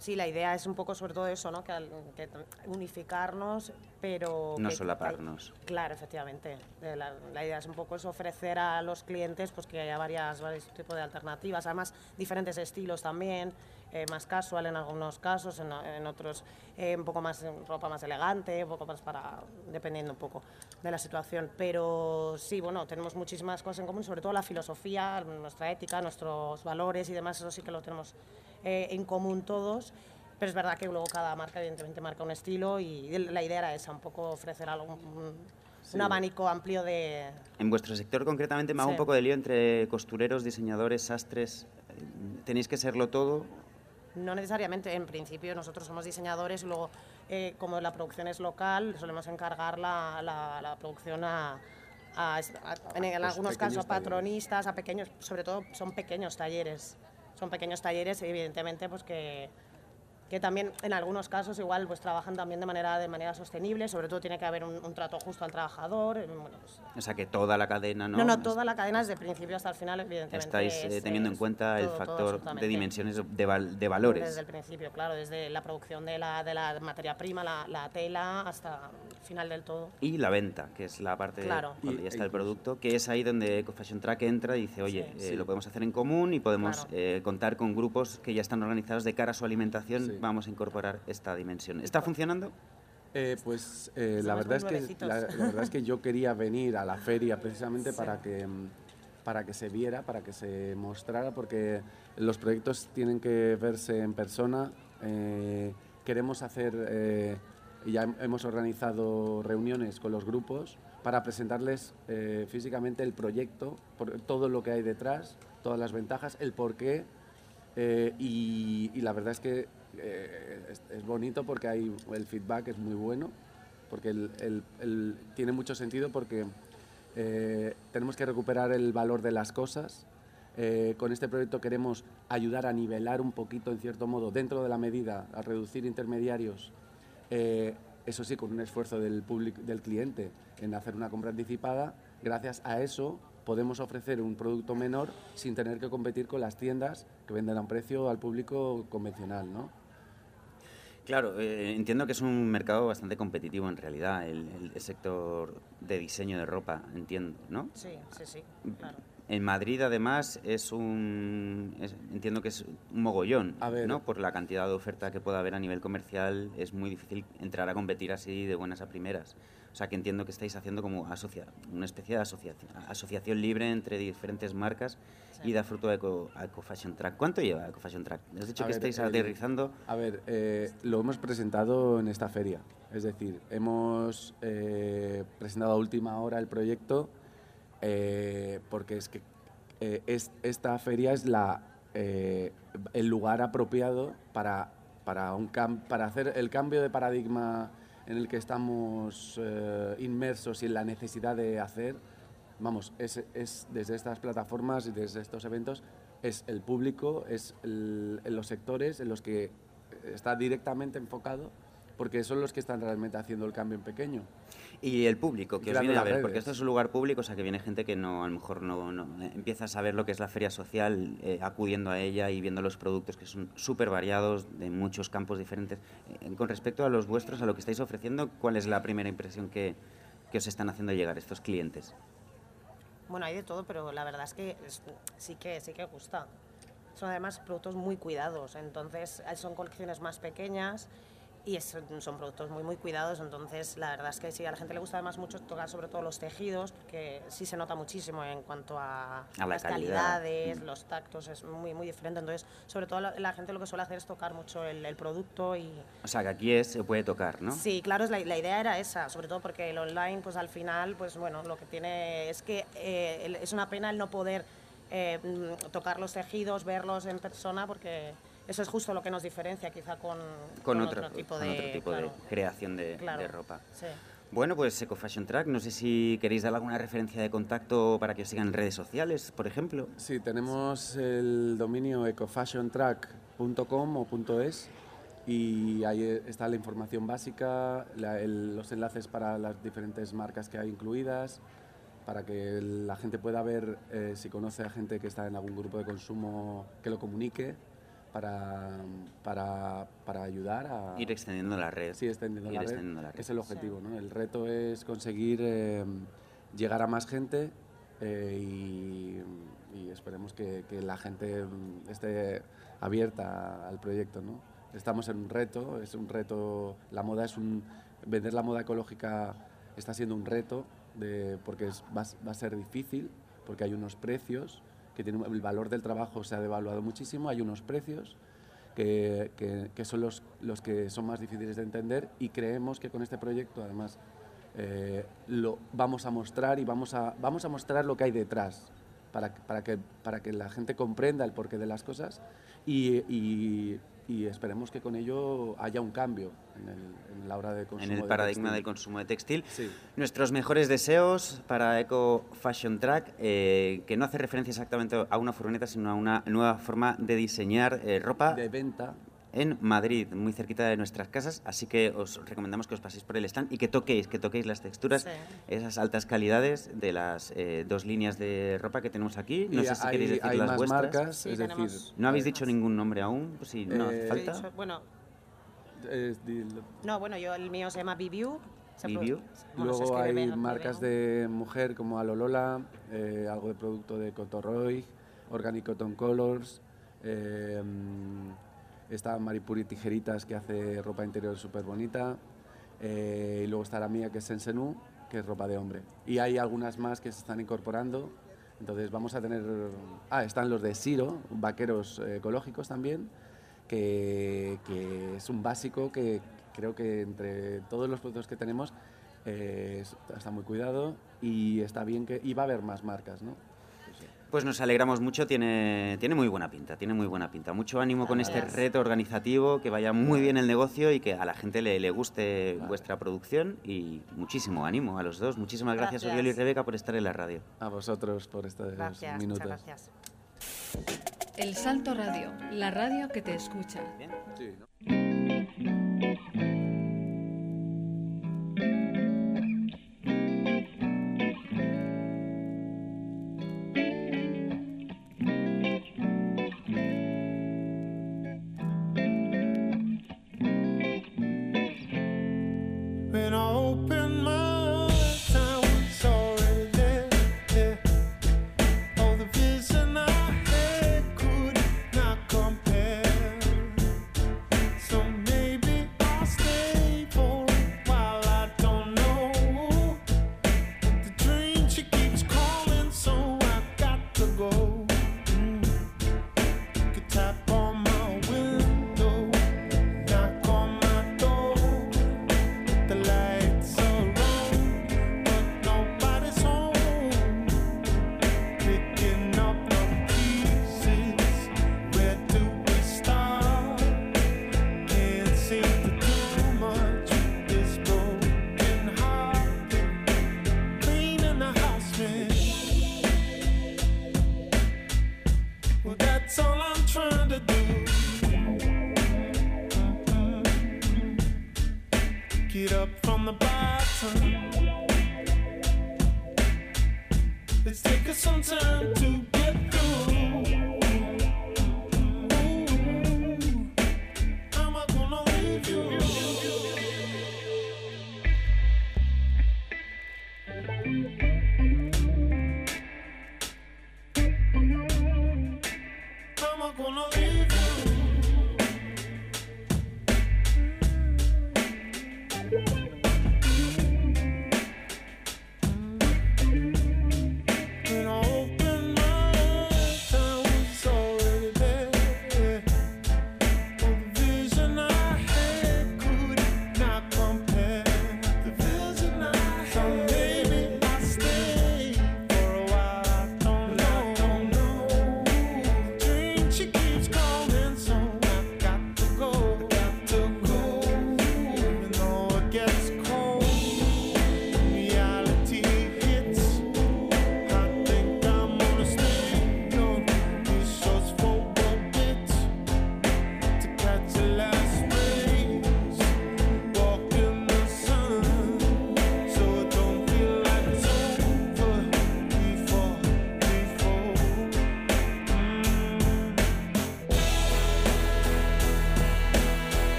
Sí, la idea es un poco sobre todo eso, ¿no? Que, al- que unificarnos, pero... No que- solaparnos. que- claro, efectivamente. Eh, La, la idea es un poco es ofrecer a los clientes pues que haya varias, varios tipos de alternativas, además diferentes estilos también, eh, más casual en algunos casos, en, en otros eh, un poco más en ropa más elegante, un poco más para... dependiendo un poco de la situación. Pero sí, bueno, tenemos muchísimas cosas en común, sobre todo la filosofía, nuestra ética, nuestros valores y demás, eso sí que lo tenemos eh, en común todos, pero es verdad que luego cada marca evidentemente marca un estilo y la idea era esa, un poco ofrecer algo, un, Sí. un abanico amplio de... En vuestro sector concretamente me hago Sí. un poco de lío entre costureros, diseñadores, sastres. ¿Tenéis que serlo todo? No necesariamente, en principio nosotros somos diseñadores y luego eh, como la producción es local solemos encargar la, la, la producción a... a- a- en, en Pues algunos pequeños casos a talleres. patronistas, a pequeños, sobre todo son pequeños talleres, son pequeños talleres evidentemente pues que, que también en algunos casos igual pues trabajan también de manera, de manera sostenible, sobre todo tiene que haber un, un trato justo al trabajador, eh, bueno, pues, O sea, que toda la cadena, ¿no? no, no, toda la cadena desde el principio hasta el final, evidentemente. Estáis eh, es- teniendo en es cuenta el todo, todo, factor de absolutamente. dimensiones de, val- de valores. Desde el principio, claro, desde la producción de la, de la materia prima, la, la tela, hasta el final del todo. Y la venta, que es la parte Claro. cuando Y- ya está e el producto, que es ahí donde Eco Fashion Track entra y dice, oye, Sí. eh, Sí. lo podemos hacer en común y podemos Claro. eh, contar con grupos que ya están organizados de cara a su alimentación, Sí. vamos a incorporar esta dimensión. ¿Está funcionando? Eh, pues eh, la, Somos verdad muy es que, nuevecitos. la, la verdad es que yo quería venir a la feria precisamente Sí. para que mm, para que se viera, para que se mostrara, porque los proyectos tienen que verse en persona. Eh, queremos hacer, eh, ya hem- hemos organizado reuniones con los grupos para presentarles eh, físicamente el proyecto, por, todo lo que hay detrás, todas las ventajas, el porqué. Eh, y, y la verdad es que eh, es, es bonito porque hay, el feedback es muy bueno, porque el, el- el- tiene mucho sentido porque eh, tenemos que recuperar el valor de las cosas. Eh, con este proyecto queremos ayudar a nivelar un poquito, en cierto modo, dentro de la medida, a reducir intermediarios, eh, eso sí, con un esfuerzo del, público, del cliente en hacer una compra anticipada. Gracias a eso podemos ofrecer un producto menor sin tener que competir con las tiendas que venden a un precio al público convencional, ¿no? Claro, eh, entiendo que es un mercado bastante competitivo en realidad, el, el- el sector de diseño de ropa, entiendo, ¿no? Sí, sí, sí, claro. En Madrid, además, es un. es- entiendo que es un mogollón, A ver. ¿no? Por la cantidad de oferta que pueda haber a nivel comercial, es muy difícil entrar a competir así de buenas a primeras. O sea, que entiendo que estáis haciendo como asocia una especie de asociación, asociación libre entre diferentes marcas Sí. y da fruto a Eco, a Eco Fashion Track. ¿Cuánto lleva Eco Fashion Track? Has dicho A que ver, estáis el- aterrizando. A ver, eh, lo hemos presentado en esta feria. Es decir, hemos eh, presentado a última hora el proyecto eh, porque es que eh, es, esta feria es la, eh, el lugar apropiado para, para, un cam- para hacer el cambio de paradigma en el que estamos eh, inmersos y en la necesidad de hacer. Vamos, es, es desde estas plataformas y desde estos eventos, es el público, es el- en los sectores en los que está directamente enfocado, porque son los que están realmente haciendo el cambio en pequeño. Y el público que os Creando viene a las ver, porque redes. esto es un lugar público, o sea que viene gente que no, a lo mejor no, no eh, empieza a saber lo que es la feria social, eh, acudiendo a ella y viendo los productos que son súper variados, de muchos campos diferentes. Eh, con respecto a los vuestros, a lo que estáis ofreciendo, ¿cuál es la primera impresión que, que os están haciendo llegar estos clientes? Bueno, hay de todo, pero la verdad es que es- sí que sí que gusta. Son además productos muy cuidados, entonces eh, son colecciones más pequeñas y es- son productos muy muy cuidados, entonces la verdad es que sí, a la gente le gusta además mucho tocar sobre todo los tejidos, porque sí se nota muchísimo en cuanto a, A la las calidad. calidades, Mm. los tactos, es muy muy diferente, entonces sobre todo la, la gente lo que suele hacer es tocar mucho el, el producto y... O sea que aquí es, se puede tocar, ¿no? Sí, claro, es la, la idea era esa, sobre todo porque el online, pues al final, pues bueno, lo que tiene es que eh, el- es una pena el no poder eh, mm, tocar los tejidos, verlos en persona, porque eso es justo lo que nos diferencia quizá con, Con, otro, otro tipo con de, otro tipo claro, de creación de, claro, de ropa. sí. Bueno, pues Eco Fashion Track, no sé si queréis dar alguna referencia de contacto para que os sigan en redes sociales, por ejemplo. Sí, tenemos el dominio ecofashiontrack punto com o .es y ahí está la información básica, la- el- los enlaces para las diferentes marcas que hay incluidas, para que la gente pueda ver eh, si conoce a gente que está en algún grupo de consumo que lo comunique, para, para, para ayudar a... Ir extendiendo la red. Sí, extendiendo, Ir la, red, extendiendo la red. Es el objetivo, ¿no? El reto es conseguir eh, llegar a más gente eh, y, y esperemos que, que la gente esté abierta al proyecto, ¿no? Estamos en un reto, es un reto, la moda es un... Vender la moda ecológica está siendo un reto de, porque es, va, va a ser difícil, porque hay unos precios, que tienen, el valor del trabajo se ha devaluado muchísimo, hay unos precios que, que, que son los, los que son más difíciles de entender y creemos que con este proyecto además eh, lo vamos a mostrar y vamos a, vamos a mostrar lo que hay detrás para, para, que, para que la gente comprenda el porqué de las cosas y, y, y esperemos que con ello haya un cambio en, el, en la hora de consumo. En el de paradigma textil. del consumo de textil. Sí. Nuestros mejores deseos para Eco Fashion Track, eh, que no hace referencia exactamente a una furgoneta, sino a una nueva forma de diseñar eh, ropa. De venta. En Madrid, muy cerquita de nuestras casas, así que os recomendamos que os paséis por el stand y que toquéis, que toquéis las texturas, Sí. esas altas calidades de las eh, dos líneas de ropa que tenemos aquí. No Y sé si hay, queréis decir hay las más vuestras. marcas, Sí, es tenemos- decir, No habéis Hay dicho más. ningún nombre aún, pues si no hace Eh, falta. He dicho- bueno, es di- no, bueno, yo el mío se llama Bibiu. se pro- Bibiu. bueno, se Luego escribe hay B- marcas B- de mujer como Alolola, eh, algo de producto de Cotoroy, Organic Cotton Colors, eh, está Maripuri Tijeritas, que hace ropa interior súper bonita, eh, y luego está la mía, que es Sensenú, que es ropa de hombre. Y hay algunas más que se están incorporando, entonces vamos a tener... Ah, están los de Siro, vaqueros eh, ecológicos también, que, que es un básico que creo que entre todos los productos que tenemos eh, es- está muy cuidado y está bien que... Y va a haber más marcas, ¿no? Pues nos alegramos mucho, tiene, tiene muy buena pinta, tiene muy buena pinta. Mucho ánimo con este Gracias. reto organizativo, que vaya muy bien el negocio y que a la gente le, le guste vuestra producción y muchísimo ánimo a los dos. Muchísimas gracias, Gracias. Oriol y Rebeca, por estar en la radio. A vosotros por estos Gracias, minutos. muchas gracias. El Salto Radio, la radio que te escucha. Sí, ¿no? When I opened my eyes, I was already there. there. Oh, the vision I had could not compare. So maybe I'll stay for a while, I don't know. But the dream, she keeps calling, so I got to go. Mm. You could tap on my window, knock on my door. The lights are on, but nobody's home. Picking up the pieces, where do we start? Can't seem to do much with this broken heart. Cleaning the house, man. Well, that's all I'm trying to do. Mhm. Get up from the bottom. Let's take us some time to get through. Ooh, how am I gonna leave you? How am I gonna leave you? When I opened my eyes, I was already there. Oh, the vision I had could not compare. The vision I had. So maybe I'll stay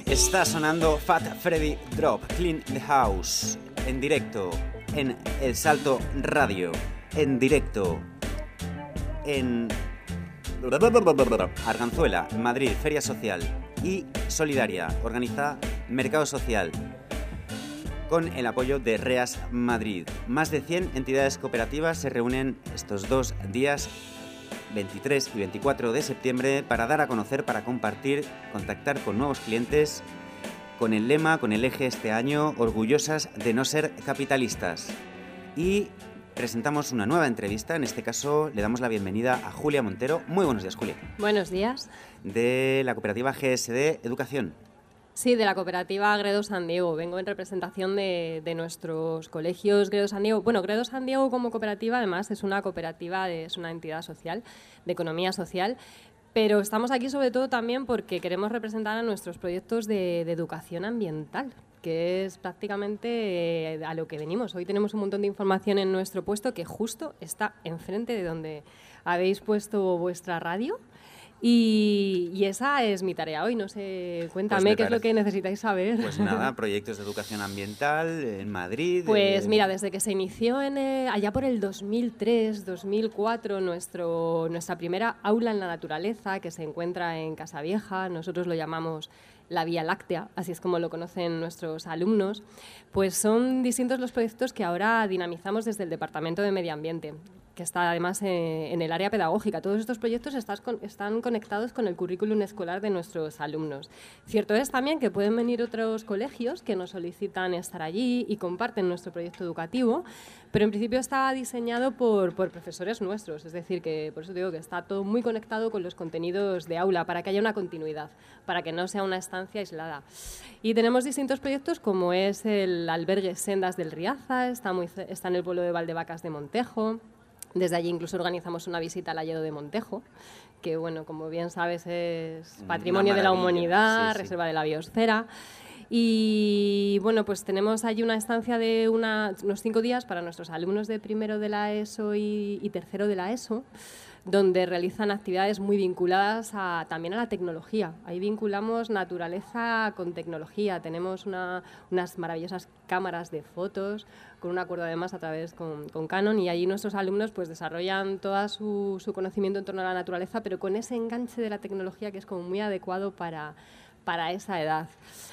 Está sonando Fat Freddy Drop, Clean the House, en directo, en El Salto Radio, en directo, en Arganzuela, Madrid, Feria Social y Solidaria, organiza Mercado Social, con el apoyo de REAS Madrid. Más de cien entidades cooperativas se reúnen estos dos días, veintitrés y veinticuatro de septiembre, para dar a conocer, para compartir, contactar con nuevos clientes, con el lema, con el eje este año, orgullosas de no ser capitalistas. Y presentamos una nueva entrevista, en este caso le damos la bienvenida a Julia Montero. Muy buenos días, Julia. Buenos días. De la cooperativa G S D Educación. Sí, de la cooperativa Gredo San Diego. Vengo en representación de, de nuestros colegios Gredo San Diego. Bueno, Gredo San Diego como cooperativa, además, es una cooperativa, de, es una entidad social, de economía social, pero estamos aquí sobre todo también porque queremos representar a nuestros proyectos de, de educación ambiental, que es prácticamente eh, a lo que venimos. Hoy tenemos un montón de información en nuestro puesto que justo está enfrente de donde habéis puesto vuestra radio. Y, y esa es mi tarea hoy, no sé, cuéntame Pues qué es lo parece- que necesitáis saber. Pues nada, proyectos de educación ambiental en Madrid. Pues eh, mira, desde que se inició en, eh, allá por el dos mil tres, dos mil cuatro, nuestro, nuestra primera aula en la naturaleza, que se encuentra en Casavieja, nosotros lo llamamos la Vía Láctea, así es como lo conocen nuestros alumnos, pues son distintos los proyectos que ahora dinamizamos desde el Departamento de Medio Ambiente, que está además eh, en el área pedagógica. Todos estos proyectos estás con- están conectados con el currículum escolar de nuestros alumnos. Cierto es también que pueden venir otros colegios que nos solicitan estar allí y comparten nuestro proyecto educativo, pero en principio está diseñado por, por profesores nuestros, es decir, que por eso digo que está todo muy conectado con los contenidos de aula, para que haya una continuidad, para que no sea una estancia aislada. Y tenemos distintos proyectos como es el albergue Sendas del Riaza, está, muy, ce- está en el pueblo de Valdevacas de Montejo. Desde allí incluso organizamos una visita al Alledo de Montejo, que, bueno, como bien sabes, es Una patrimonio de la maravilla, humanidad, sí, sí. reserva de la biosfera. Y bueno, pues tenemos allí una estancia de una- unos cinco días para nuestros alumnos de primero de la ESO y, y tercero de la ESO, donde realizan actividades muy vinculadas a, también a la tecnología. Ahí vinculamos naturaleza con tecnología. Tenemos una- unas maravillosas cámaras de fotos, con un acuerdo además a través con, con Canon, y allí nuestros alumnos pues desarrollan todo su, su conocimiento en torno a la naturaleza, pero con ese enganche de la tecnología que es como muy adecuado para, para esa edad.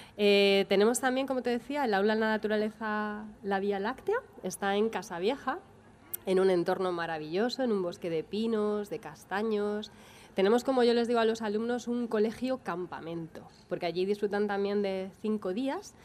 Eh, tenemos también, como te decía, el aula en la naturaleza, la Vía Láctea, está en Casavieja, en un entorno maravilloso, en un bosque de pinos, de castaños. Tenemos, como yo les digo a los alumnos, un colegio campamento, porque allí disfrutan también de cinco días,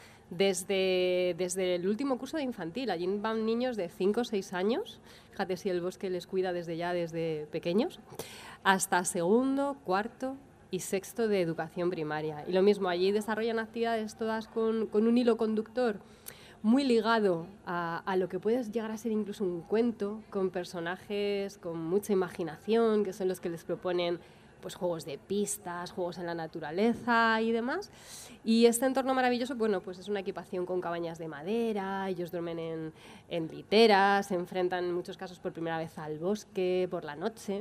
desde, desde el último curso de infantil. Allí van niños de cinco o seis años, fíjate si el bosque les cuida desde ya, desde pequeños, hasta segundo, cuarto y sexto de educación primaria. Y lo mismo, allí desarrollan actividades todas con, con un hilo conductor muy ligado a, a lo que puede llegar a ser incluso un cuento, con personajes con mucha imaginación, que son los que les proponen pues juegos de pistas, juegos en la naturaleza y demás. Y este entorno maravilloso, bueno, pues es una equipación con cabañas de madera, ellos duermen en, en literas, se enfrentan en muchos casos por primera vez al bosque por la noche.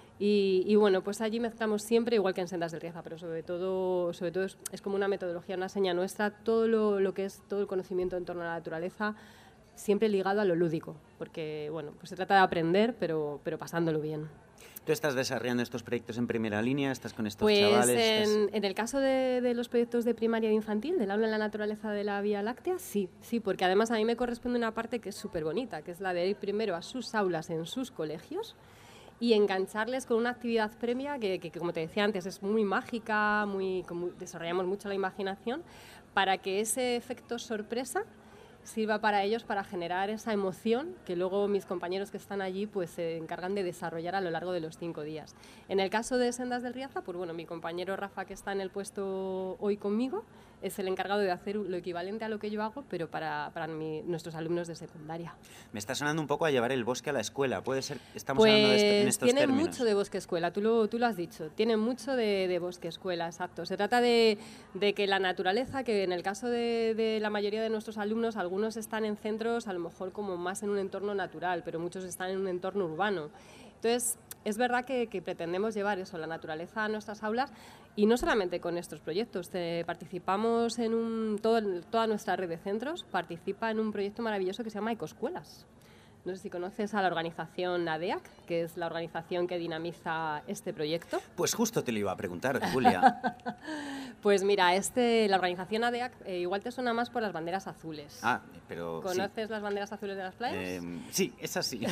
Y, y bueno, pues allí mezclamos siempre, igual que en Sendas del Riaza, pero sobre todo, sobre todo es, es como una metodología, una seña nuestra, todo lo, lo que es todo el conocimiento en torno a la naturaleza, siempre ligado a lo lúdico, porque bueno, pues se trata de aprender, pero, pero pasándolo bien. ¿Tú estás desarrollando estos proyectos en primera línea? ¿Estás con estos Pues chavales? en, ¿Estás- en el caso de, de los proyectos de primaria e infantil, del aula en la naturaleza de la Vía Láctea, sí, sí, porque además a mí me corresponde una parte que es súper bonita, que es la de ir primero a sus aulas en sus colegios y engancharles con una actividad previa que, que, que, como te decía antes, es muy mágica, muy, como desarrollamos mucho la imaginación, para que ese efecto sorpresa sirva para ellos para generar esa emoción que luego mis compañeros que están allí pues se encargan de desarrollar a lo largo de los cinco días. En el caso de Sendas del Riaza, pues bueno, mi compañero Rafa, que está en el puesto hoy conmigo, es el encargado de hacer lo equivalente a lo que yo hago, pero para, para mi- nuestros alumnos de secundaria. Me está sonando un poco a llevar el bosque a la escuela. Puede ser, estamos hablando de esto- en Pues estos tiene términos. mucho de bosque escuela, tú lo, tú lo has dicho, tiene mucho de, de bosque escuela, exacto. Se trata de, de que la naturaleza, que en el caso de, de la mayoría de nuestros alumnos, algunos están en centros a lo mejor como más en un entorno natural, pero muchos están en un entorno urbano. Entonces, es verdad que, que pretendemos llevar eso, la naturaleza a nuestras aulas, y no solamente con estos proyectos. Eh, participamos en un, todo, toda nuestra red de centros participa en un proyecto maravilloso que se llama Ecoscuelas. No sé si conoces a la organización ADEAC, que es la organización que dinamiza este proyecto. Pues justo te lo iba a preguntar, Julia. Pues mira, este, la organización ADEAC eh, igual te suena más por las banderas azules. Ah, pero ¿Conoces sí. las banderas azules de las playas? Eh, sí, esas sí.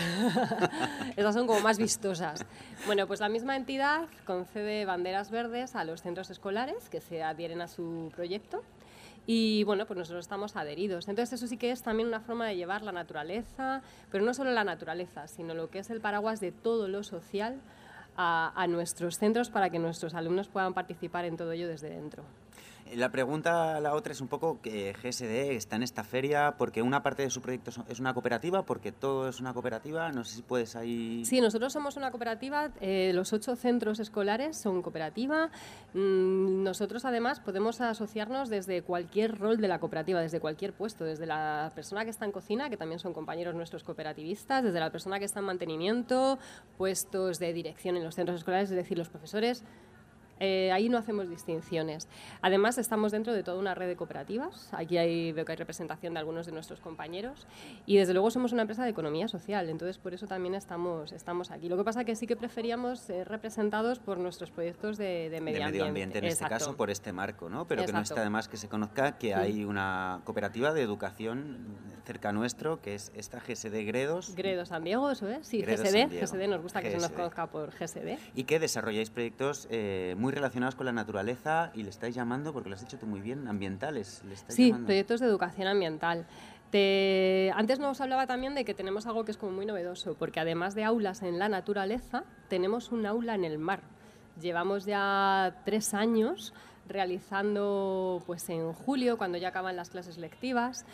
Esas son como más vistosas. Bueno, pues la misma entidad concede banderas verdes a los centros escolares que se adhieren a su proyecto. Y bueno, pues nosotros estamos adheridos. Entonces eso sí que es también una forma de llevar la naturaleza, pero no solo la naturaleza, sino lo que es el paraguas de todo lo social a, a nuestros centros para que nuestros alumnos puedan participar en todo ello desde dentro. La pregunta, la otra es un poco que G S D está en esta feria porque una parte de su proyecto es una cooperativa, porque todo es una cooperativa, no sé si puedes ahí... Sí, nosotros somos una cooperativa, eh, los ocho centros escolares son cooperativa. Mm, nosotros además podemos asociarnos desde cualquier rol de la cooperativa, desde cualquier puesto, desde la persona que está en cocina, que también son compañeros nuestros cooperativistas, desde la persona que está en mantenimiento, puestos de dirección en los centros escolares, es decir, los profesores. Eh, ahí no hacemos distinciones. Además, estamos dentro de toda una red de cooperativas. Aquí hay, veo que hay representación de algunos de nuestros compañeros. Y, desde luego, somos una empresa de economía social. Entonces, por eso también estamos, estamos aquí. Lo que pasa es que sí que preferíamos ser representados por nuestros proyectos de, de medio de ambiente. medio ambiente, en Exacto. este caso, por este marco, ¿no? Pero que no Exacto. está de más que se conozca que Sí. hay una cooperativa de educación cerca nuestro, que es esta G S D Gredos. Gredos San Diego, eso es. Sí, Gredos G S D. San Diego. G S D, nos gusta que se nos G S D. conozca por G S D. Y que desarrolláis proyectos eh, muy relacionados con la naturaleza y le estáis llamando, porque lo has hecho tú muy bien, ambientales. Le estáis Sí, llamando. proyectos de educación ambiental. Te... Antes nos hablaba también de que tenemos algo que es como muy novedoso, porque además de aulas en la naturaleza, tenemos un aula en el mar. Llevamos ya tres años realizando, pues en julio, cuando ya acaban las clases lectivas,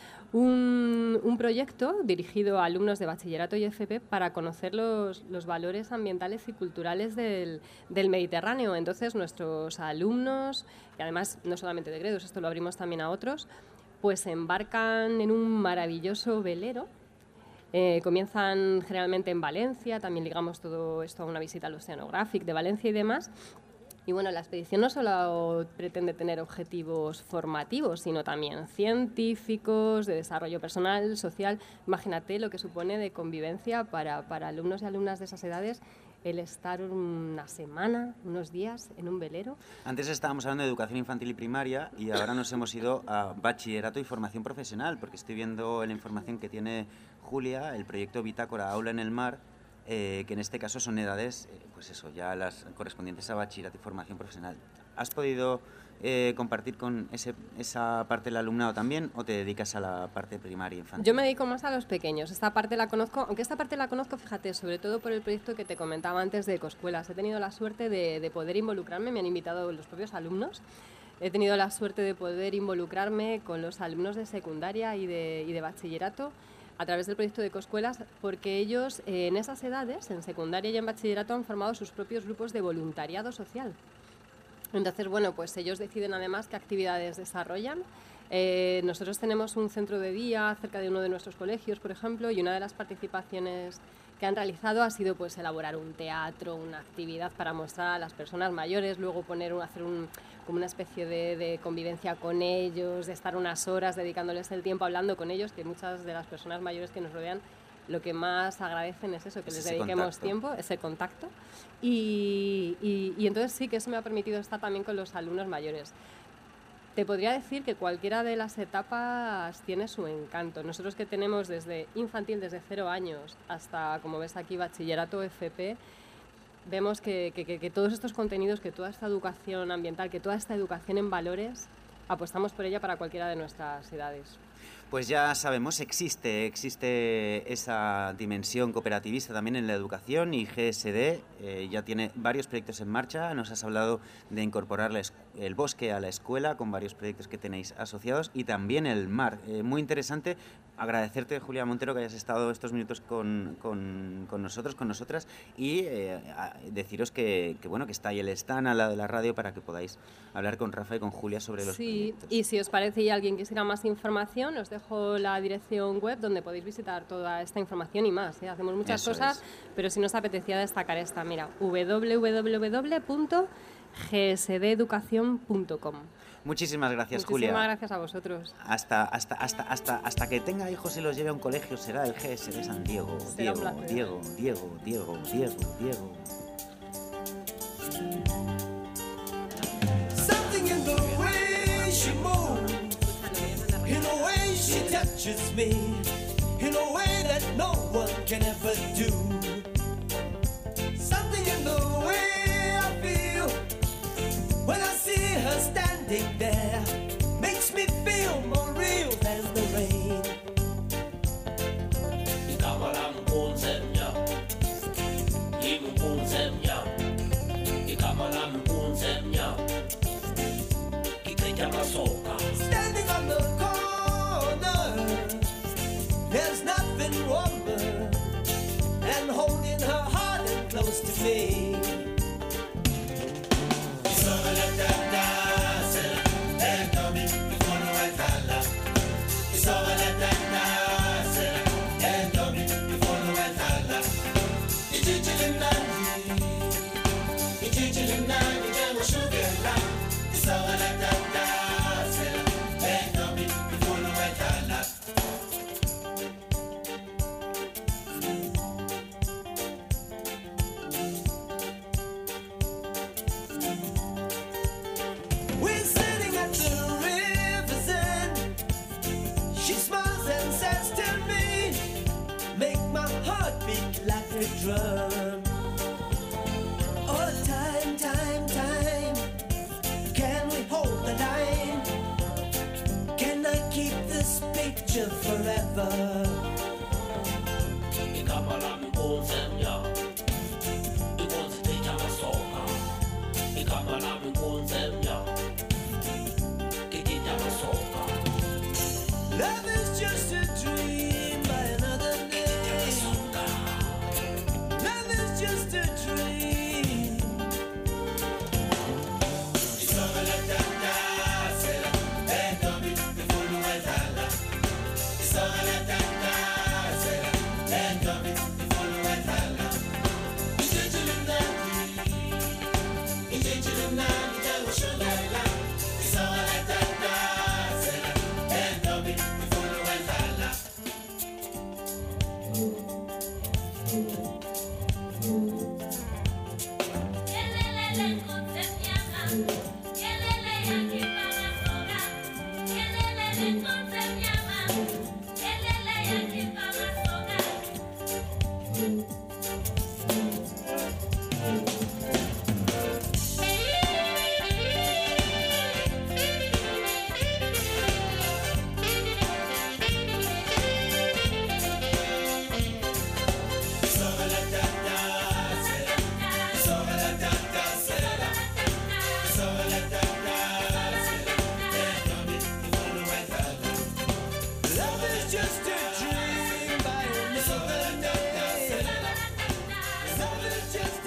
un, un proyecto dirigido a alumnos de bachillerato y F P para conocer los, los valores ambientales y culturales del, del Mediterráneo. Entonces, nuestros alumnos, y además no solamente de Gredos, esto lo abrimos también a otros, pues se embarcan en un maravilloso velero. Eh, comienzan generalmente en Valencia, también ligamos todo esto a una visita al Oceanographic de Valencia y demás. Y bueno, la expedición no solo pretende tener objetivos formativos, sino también científicos, de desarrollo personal, social. Imagínate lo que supone de convivencia para, para alumnos y alumnas de esas edades el estar una semana, unos días en un velero. Antes estábamos hablando de educación infantil y primaria y ahora nos hemos ido a bachillerato y formación profesional, porque estoy viendo en la información que tiene Julia el proyecto Bitácora Aula en el Mar, eh, que en este caso son edades, eh, pues eso, ya las correspondientes a bachillerato y formación profesional. ¿Has podido eh, compartir con ese, esa parte del alumnado también o te dedicas a la parte primaria infantil? Yo me dedico más a los pequeños. Esta parte la conozco, aunque esta parte la conozco, fíjate, sobre todo por el proyecto que te comentaba antes de Ecoscuelas. He tenido la suerte de, de poder involucrarme, me han invitado los propios alumnos. He tenido la suerte de poder involucrarme con los alumnos de secundaria y de, y de bachillerato a través del proyecto de Ecoscuelas, porque ellos eh, en esas edades, en secundaria y en bachillerato, han formado sus propios grupos de voluntariado social. Entonces, bueno, pues ellos deciden además qué actividades desarrollan. Eh, nosotros tenemos un centro de día cerca de uno de nuestros colegios, por ejemplo, y una de las participaciones que han realizado ha sido pues elaborar un teatro, una actividad para mostrar a las personas mayores, luego poner un, hacer un, como una especie de, de convivencia con ellos, de estar unas horas dedicándoles el tiempo hablando con ellos, que muchas de las personas mayores que nos rodean lo que más agradecen es eso, que Es les ese dediquemos contacto. tiempo, ese contacto. Y, y, y entonces sí que eso me ha permitido estar también con los alumnos mayores. Te podría decir que cualquiera de las etapas tiene su encanto. Nosotros que tenemos desde infantil, desde cero años, hasta, como ves aquí, bachillerato, F P, vemos que, que, que, que todos estos contenidos, que toda esta educación ambiental, que toda esta educación en valores, apostamos por ella para cualquiera de nuestras edades. Pues ya sabemos, existe, existe esa dimensión cooperativista también en la educación y G S D eh, ya tiene varios proyectos en marcha. Nos has hablado de incorporar la es- el bosque a la escuela con varios proyectos que tenéis asociados y también el mar. Eh, muy interesante. Agradecerte, Julia Montero, que hayas estado estos minutos con, con, con nosotros, con nosotras y eh, a- deciros que, que, bueno, que está ahí el stand al lado de la radio para que podáis hablar con Rafa y con Julia sobre los Sí, proyectos. y si os parece y alguien quisiera más información, información, os dejo la dirección web donde podéis visitar toda esta información y más, ¿eh? Hacemos muchas Eso cosas, es. pero si nos apetecía destacar esta, mira, doble u doble u doble u punto g s d educación punto com. Muchísimas gracias, Muchísimas Julia. gracias a vosotros. Hasta, hasta, hasta, hasta, hasta que tenga hijos y los lleve a un colegio será el G S de San Diego. Será Diego, un placer. Diego, Diego, Diego, Diego, Diego. Something in the way she moves, in the way she touches me, in a way that no one can ever do. Something in the way I feel when I see her standing there makes me feel more real than the rain. Standing on the corner, there's nothing warmer than holding her heart and close to me. We're sitting at the river's end. She smiles and says to me, make my heart beat like a drum. Oh, time, time, time. Can we hold the line? Can I keep this picture forever? Love is just a dream by another name. Love is just a dream. Love is just a dream by another name. Love is just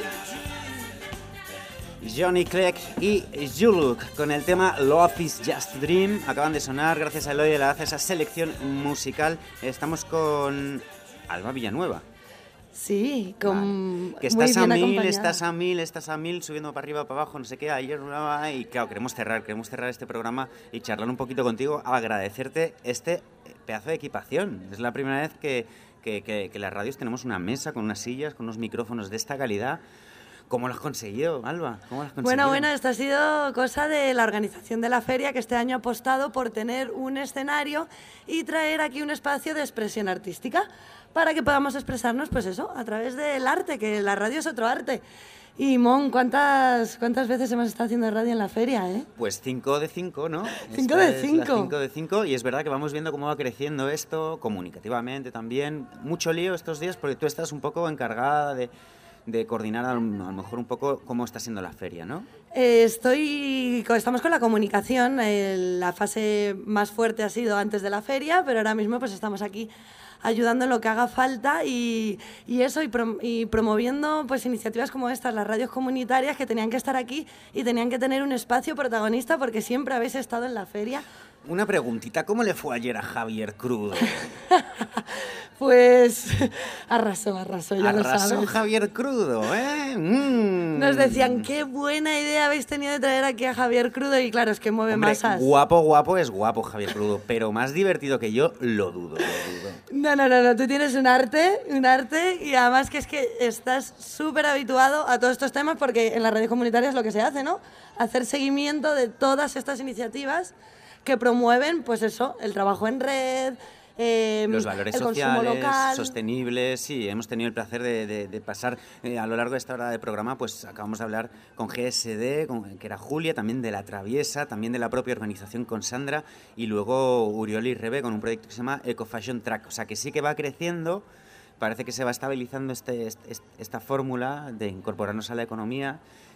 a dream. Johnny Clegg y Juluk con el tema Love is Just a Dream acaban de sonar. Gracias a Eloy, gracias a esa selección musical. Estamos con Alba Villanueva. Sí, con Que muy estás a bien mil, acompañada. estás a mil, estás a mil, subiendo para arriba, para abajo, no sé qué. Ayer y claro, queremos cerrar, queremos cerrar este programa y charlar un poquito contigo, agradecerte este pedazo de equipación. Es la primera vez que, que, que, que las radios tenemos una mesa con unas sillas, con unos micrófonos de esta calidad. ¿Cómo lo has conseguido, Alba? ¿Cómo lo has conseguido? Bueno, bueno, esto ha sido cosa de la organización de la feria, que este año ha apostado por tener un escenario y traer aquí un espacio de expresión artística para que podamos expresarnos, pues eso, a través del arte, que la radio es otro arte. Y, Mon, ¿cuántas, cuántas veces hemos estado haciendo radio en la feria, eh? Pues cinco de cinco, ¿no? Cinco Esta de es la cinco. cinco de cinco, y es verdad que vamos viendo cómo va creciendo esto, comunicativamente también. Mucho lío estos días porque tú estás un poco encargada de, de coordinar a lo, a lo mejor un poco cómo está siendo la feria, ¿no? Eh, estoy, co- estamos con la comunicación. eh, la fase más fuerte ha sido antes de la feria, pero ahora mismo pues estamos aquí ayudando en lo que haga falta y, y eso, y, prom- y promoviendo pues iniciativas como estas, las radios comunitarias que tenían que estar aquí y tenían que tener un espacio protagonista porque siempre habéis estado en la feria una preguntita, ¿cómo le fue ayer a Javier Crudo? Pues arrasó, arrasó, ya lo Arrasó sabes. Javier Crudo, ¿eh? Mm. Nos decían, qué buena idea habéis tenido de traer aquí a Javier Crudo, y claro, es que mueve Hombre, masas. guapo, guapo es guapo Javier Crudo, pero más divertido que yo, lo dudo, lo dudo. No, no, no, no, tú tienes un arte, un arte, y además que es que estás súper habituado a todos estos temas, porque en las redes comunitarias es lo que se hace, ¿no? Hacer seguimiento de todas estas iniciativas que promueven, pues eso, el trabajo en red, eh, Los valores el consumo sociales, local. sostenibles, sí, hemos tenido el placer de, de- de pasar eh, a lo largo de esta hora de programa, pues acabamos de hablar con G S D, con- que era Julia, también de La Traviesa, también de la propia organización con Sandra, y luego Uriol y Rebe con un proyecto que se llama Eco Fashion Track, o sea que sí que va creciendo, parece que se va estabilizando este, este- esta fórmula de incorporarnos a la economía.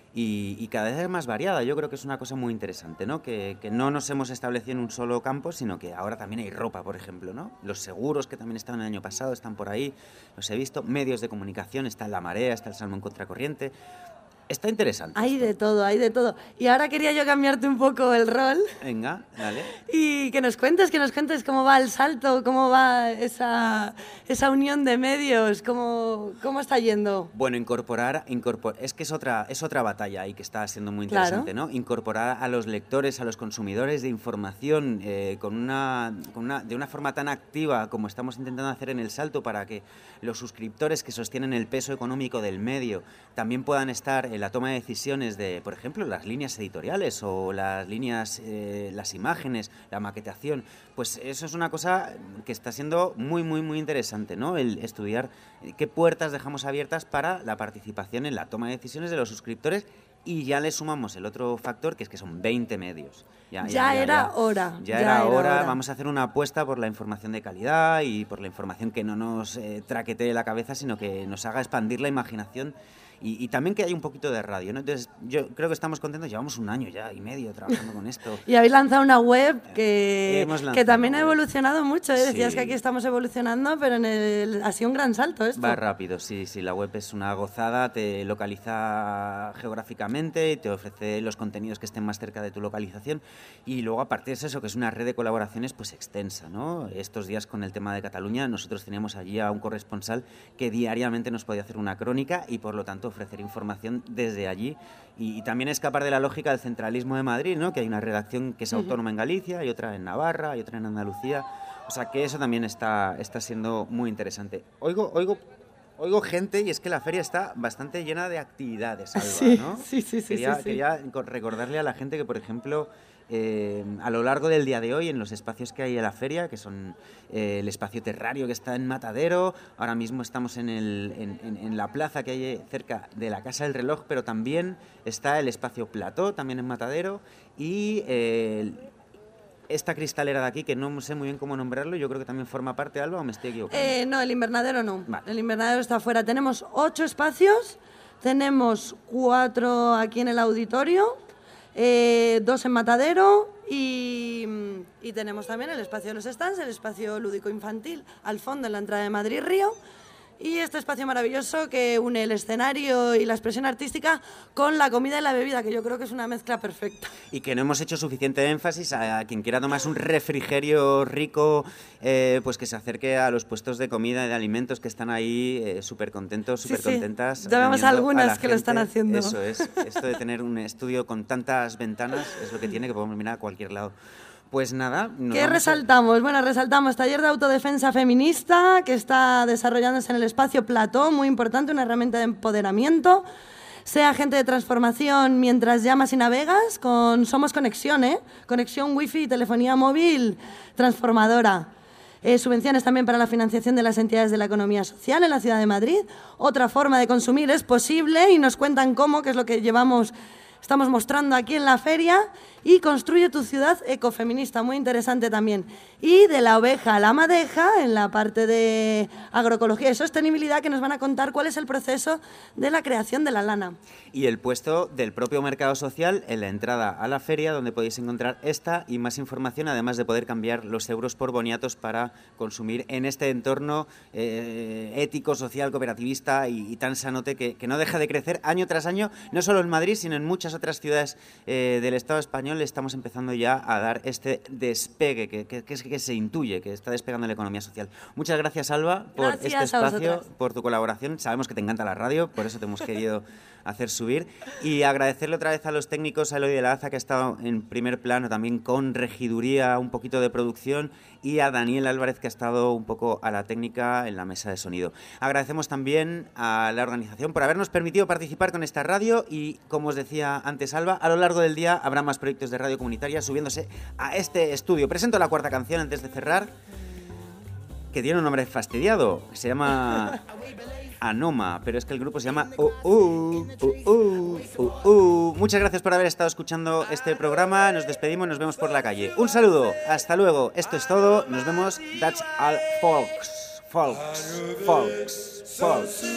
Y, y cada vez es más variada. Yo creo que es una cosa muy interesante, ¿no? Que, que no nos hemos establecido en un solo campo, sino que ahora también hay ropa, por ejemplo, ¿no? Los seguros, que también estaban el año pasado, están por ahí, los he visto. Medios de comunicación, está La Marea, está el Salmón Contracorriente. Está interesante. Hay de todo, hay de todo. Y ahora quería yo cambiarte un poco el rol Venga, dale. y que nos cuentes, que nos cuentes cómo va el salto, cómo va esa, esa unión de medios, cómo, cómo está yendo. Bueno, incorporar, incorpor es que es otra, es otra batalla ahí que está siendo muy interesante, Claro. ¿no? Incorporar a los lectores, a los consumidores de información eh, con una, con una, de una forma tan activa como estamos intentando hacer en El Salto, para que los suscriptores que sostienen el peso económico del medio también puedan estar en la toma de decisiones de, por ejemplo, las líneas editoriales o las líneas, eh, las imágenes, la maquetación. Pues eso es una cosa que está siendo muy, muy, muy interesante, ¿no? El estudiar qué puertas dejamos abiertas para la participación en la toma de decisiones de los suscriptores, y ya le sumamos el otro factor, que es que son veinte medios. Ya era hora, Ya, ya era era hora. hora. Vamos a hacer una apuesta por la información de calidad y por la información que no nos eh, traquetee la cabeza, sino que nos haga expandir la imaginación. Y, y también que haya un poquito de radio, ¿no? Entonces, yo creo que estamos contentos. Llevamos un año ya y medio trabajando con esto. Y habéis lanzado una web que, Hemos lanzado que también una ha web. evolucionado mucho, ¿eh? Decías Sí. que aquí estamos evolucionando, pero en el, ha sido un gran salto esto. Va rápido, sí, sí. La web es una gozada, te localiza geográficamente y te ofrece los contenidos que estén más cerca de tu localización. Y luego, aparte de eso, que es una red de colaboraciones pues extensa, ¿no? Estos días con el tema de Cataluña, nosotros teníamos allí a un corresponsal que diariamente nos podía hacer una crónica y, por lo tanto, ofrecer información desde allí. Y, y también escapar de la lógica del centralismo de Madrid, ¿no? Que hay una redacción que es Ujú. autónoma en Galicia, y otra en Navarra, y otra en Andalucía. O sea que eso también está, está siendo muy interesante. Oigo, oigo, oigo gente, y es que la feria está bastante llena de actividades, Alba, Sí, ¿no? sí, sí, sí, Quería, sí, sí. quería co- recordarle a la gente que, por ejemplo, eh, a lo largo del día de hoy, en los espacios que hay en la feria, que son eh, el espacio Terrario, que está en Matadero, ahora mismo estamos en, el, en, en- en la plaza que hay cerca de la Casa del Reloj, pero también está el espacio Plató, también en Matadero, y eh, esta cristalera de aquí, que no sé muy bien cómo nombrarlo, yo creo que también forma parte, Alba, o me estoy equivocando. Eh, no, el invernadero no. Vale. El invernadero está afuera. Tenemos ocho espacios, tenemos cuatro aquí en el auditorio, eh, dos en Matadero y, y tenemos también el espacio de los stands, el espacio lúdico infantil al fondo en la entrada de Madrid Río. Y este espacio maravilloso que une el escenario y la expresión artística con la comida y la bebida, que yo creo que es una mezcla perfecta. Y que no hemos hecho suficiente énfasis a quien quiera tomarse un refrigerio rico, eh, pues que se acerque a los puestos de comida y de alimentos que están ahí eh, súper contentos, Sí, súper sí. contentas. Ya vemos atendiendo a algunas la que lo están gente. haciendo. Eso es. Esto de tener un estudio con tantas ventanas es lo que tiene, que podemos mirar a cualquier lado. Pues nada. nos ¿Qué vamos a- resaltamos? Bueno, resaltamos taller de autodefensa feminista que está desarrollándose en el espacio Plató, muy importante, una herramienta de empoderamiento. Sea agente de transformación mientras llamas y navegas con Somos Conexión, ¿eh? Conexión wifi y telefonía móvil transformadora. Eh, subvenciones también para la financiación de las entidades de la economía social en la ciudad de Madrid. Otra forma de consumir es posible y nos cuentan cómo, que es lo que llevamos, estamos mostrando aquí en la feria. Y construye tu ciudad ecofeminista, muy interesante también. Y de la oveja a la madeja, en la parte de agroecología y sostenibilidad, que nos van a contar cuál es el proceso de la creación de la lana. Y el puesto del propio mercado social en la entrada a la feria, donde podéis encontrar esta y más información, además de poder cambiar los euros por boniatos para consumir en este entorno eh, ético, social, cooperativista y, y tan sanote que, que no deja de crecer año tras año, no solo en Madrid, sino en muchas muchas otras ciudades eh, del Estado español estamos empezando ya a dar este despegue que, que, que, que se intuye, que está despegando la economía social. Muchas gracias, Alba, por Gracias este a espacio, vosotras. por tu colaboración. Sabemos que te encanta la radio, por eso te hemos querido hacer subir. Y agradecerle otra vez a los técnicos, a Eloy de la Aza, que ha estado en primer plano también con regiduría, un poquito de producción, y a Daniel Álvarez, que ha estado un poco a la técnica en la mesa de sonido. Agradecemos también a la organización por habernos permitido participar con esta radio y, como os decía antes Alba, a lo largo del día habrá más proyectos de radio comunitaria subiéndose a este estudio. Presento la cuarta canción antes de cerrar, que tiene un nombre fastidiado, que se llama Anoma, pero es que el grupo se llama Uh, uh, uh, uh, uh, uh. Muchas gracias por haber estado escuchando este programa. Nos despedimos, nos vemos por la calle. Un saludo, hasta luego. Esto es todo. Nos vemos. That's all, folks. Folks, folks, folks.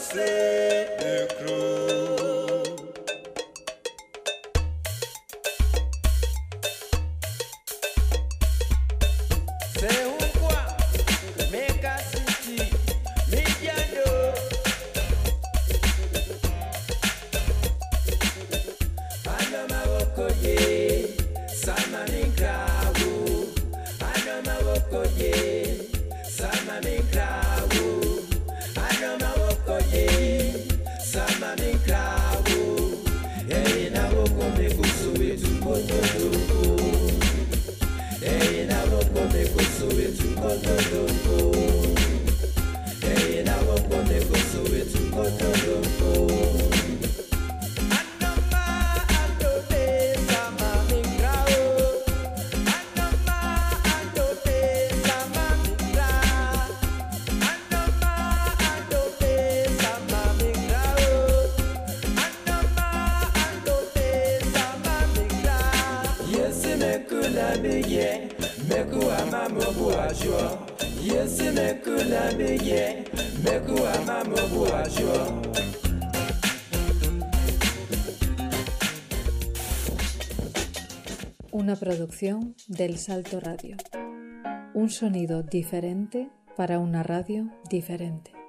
Una producción del Salto Radio. Un sonido diferente para una radio diferente.